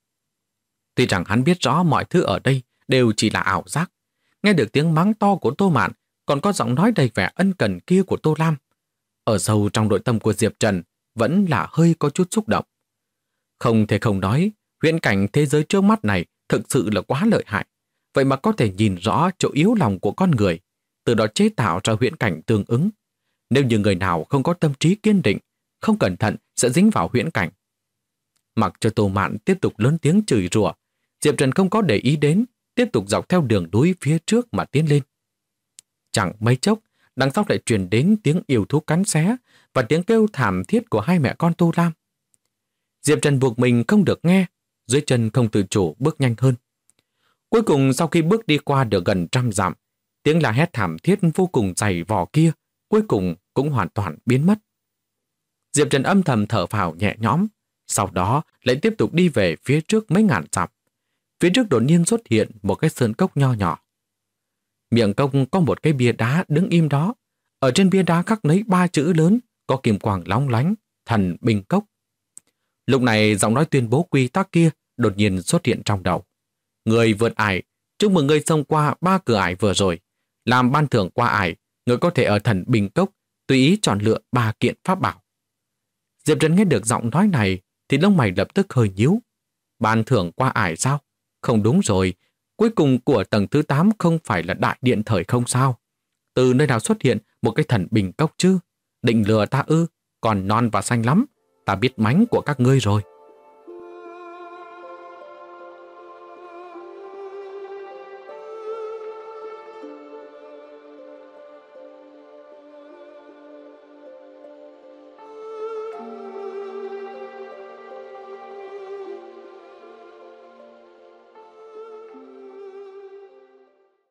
Tuy rằng hắn biết rõ mọi thứ ở đây đều chỉ là ảo giác, nghe được tiếng mắng to của Tô Mạn, còn có giọng nói đầy vẻ ân cần kia của Tô Lam, ở sâu trong nội tâm của Diệp Trần vẫn là hơi có chút xúc động. Không thể không nói, viễn cảnh thế giới trước mắt này thực sự là quá lợi hại, vậy mà có thể nhìn rõ chỗ yếu lòng của con người, từ đó chế tạo ra viễn cảnh tương ứng. Nếu như người nào không có tâm trí kiên định, không cẩn thận sẽ dính vào viễn cảnh. Mặc cho Tô Mạn tiếp tục lớn tiếng chửi rủa, Diệp Trần không có để ý đến, tiếp tục dọc theo đường núi phía trước mà tiến lên. Chẳng mấy chốc, đằng sau lại truyền đến tiếng yêu thú cắn xé và tiếng kêu thảm thiết của hai mẹ con Tô Lam. Diệp Trần buộc mình không được nghe, dưới chân không tự chủ bước nhanh hơn. Cuối cùng sau khi bước đi qua được gần 100 dặm, tiếng la hét thảm thiết vô cùng dày vò kia cuối cùng cũng hoàn toàn biến mất. Diệp Trần âm thầm thở phào nhẹ nhõm, sau đó lại tiếp tục đi về phía trước mấy ngàn dặm. Phía trước đột nhiên xuất hiện một cái sơn cốc nho nhỏ. Miệng cốc có một cái bia đá đứng im đó. Ở trên bia đá khắc lấy 3 chữ lớn có kim quang lóng lánh, Thần Binh Cốc. Lúc này giọng nói tuyên bố quy tắc kia đột nhiên xuất hiện trong đầu. Người vượt ải, chúc mừng người xông qua 3 cửa ải vừa rồi. Làm ban thưởng qua ải, người có thể ở Thần Binh Cốc tùy ý chọn lựa 3 kiện pháp bảo. Diệp Trần nghe được giọng nói này thì lông mày lập tức hơi nhíu. Ban thưởng qua ải sao? Không đúng rồi, cuối cùng của tầng thứ 8 không phải là đại điện thời không sao? Từ nơi nào xuất hiện một cái Thần Binh Cốc chứ? Định lừa ta ư? Còn non và xanh lắm, ta biết mánh của các ngươi rồi.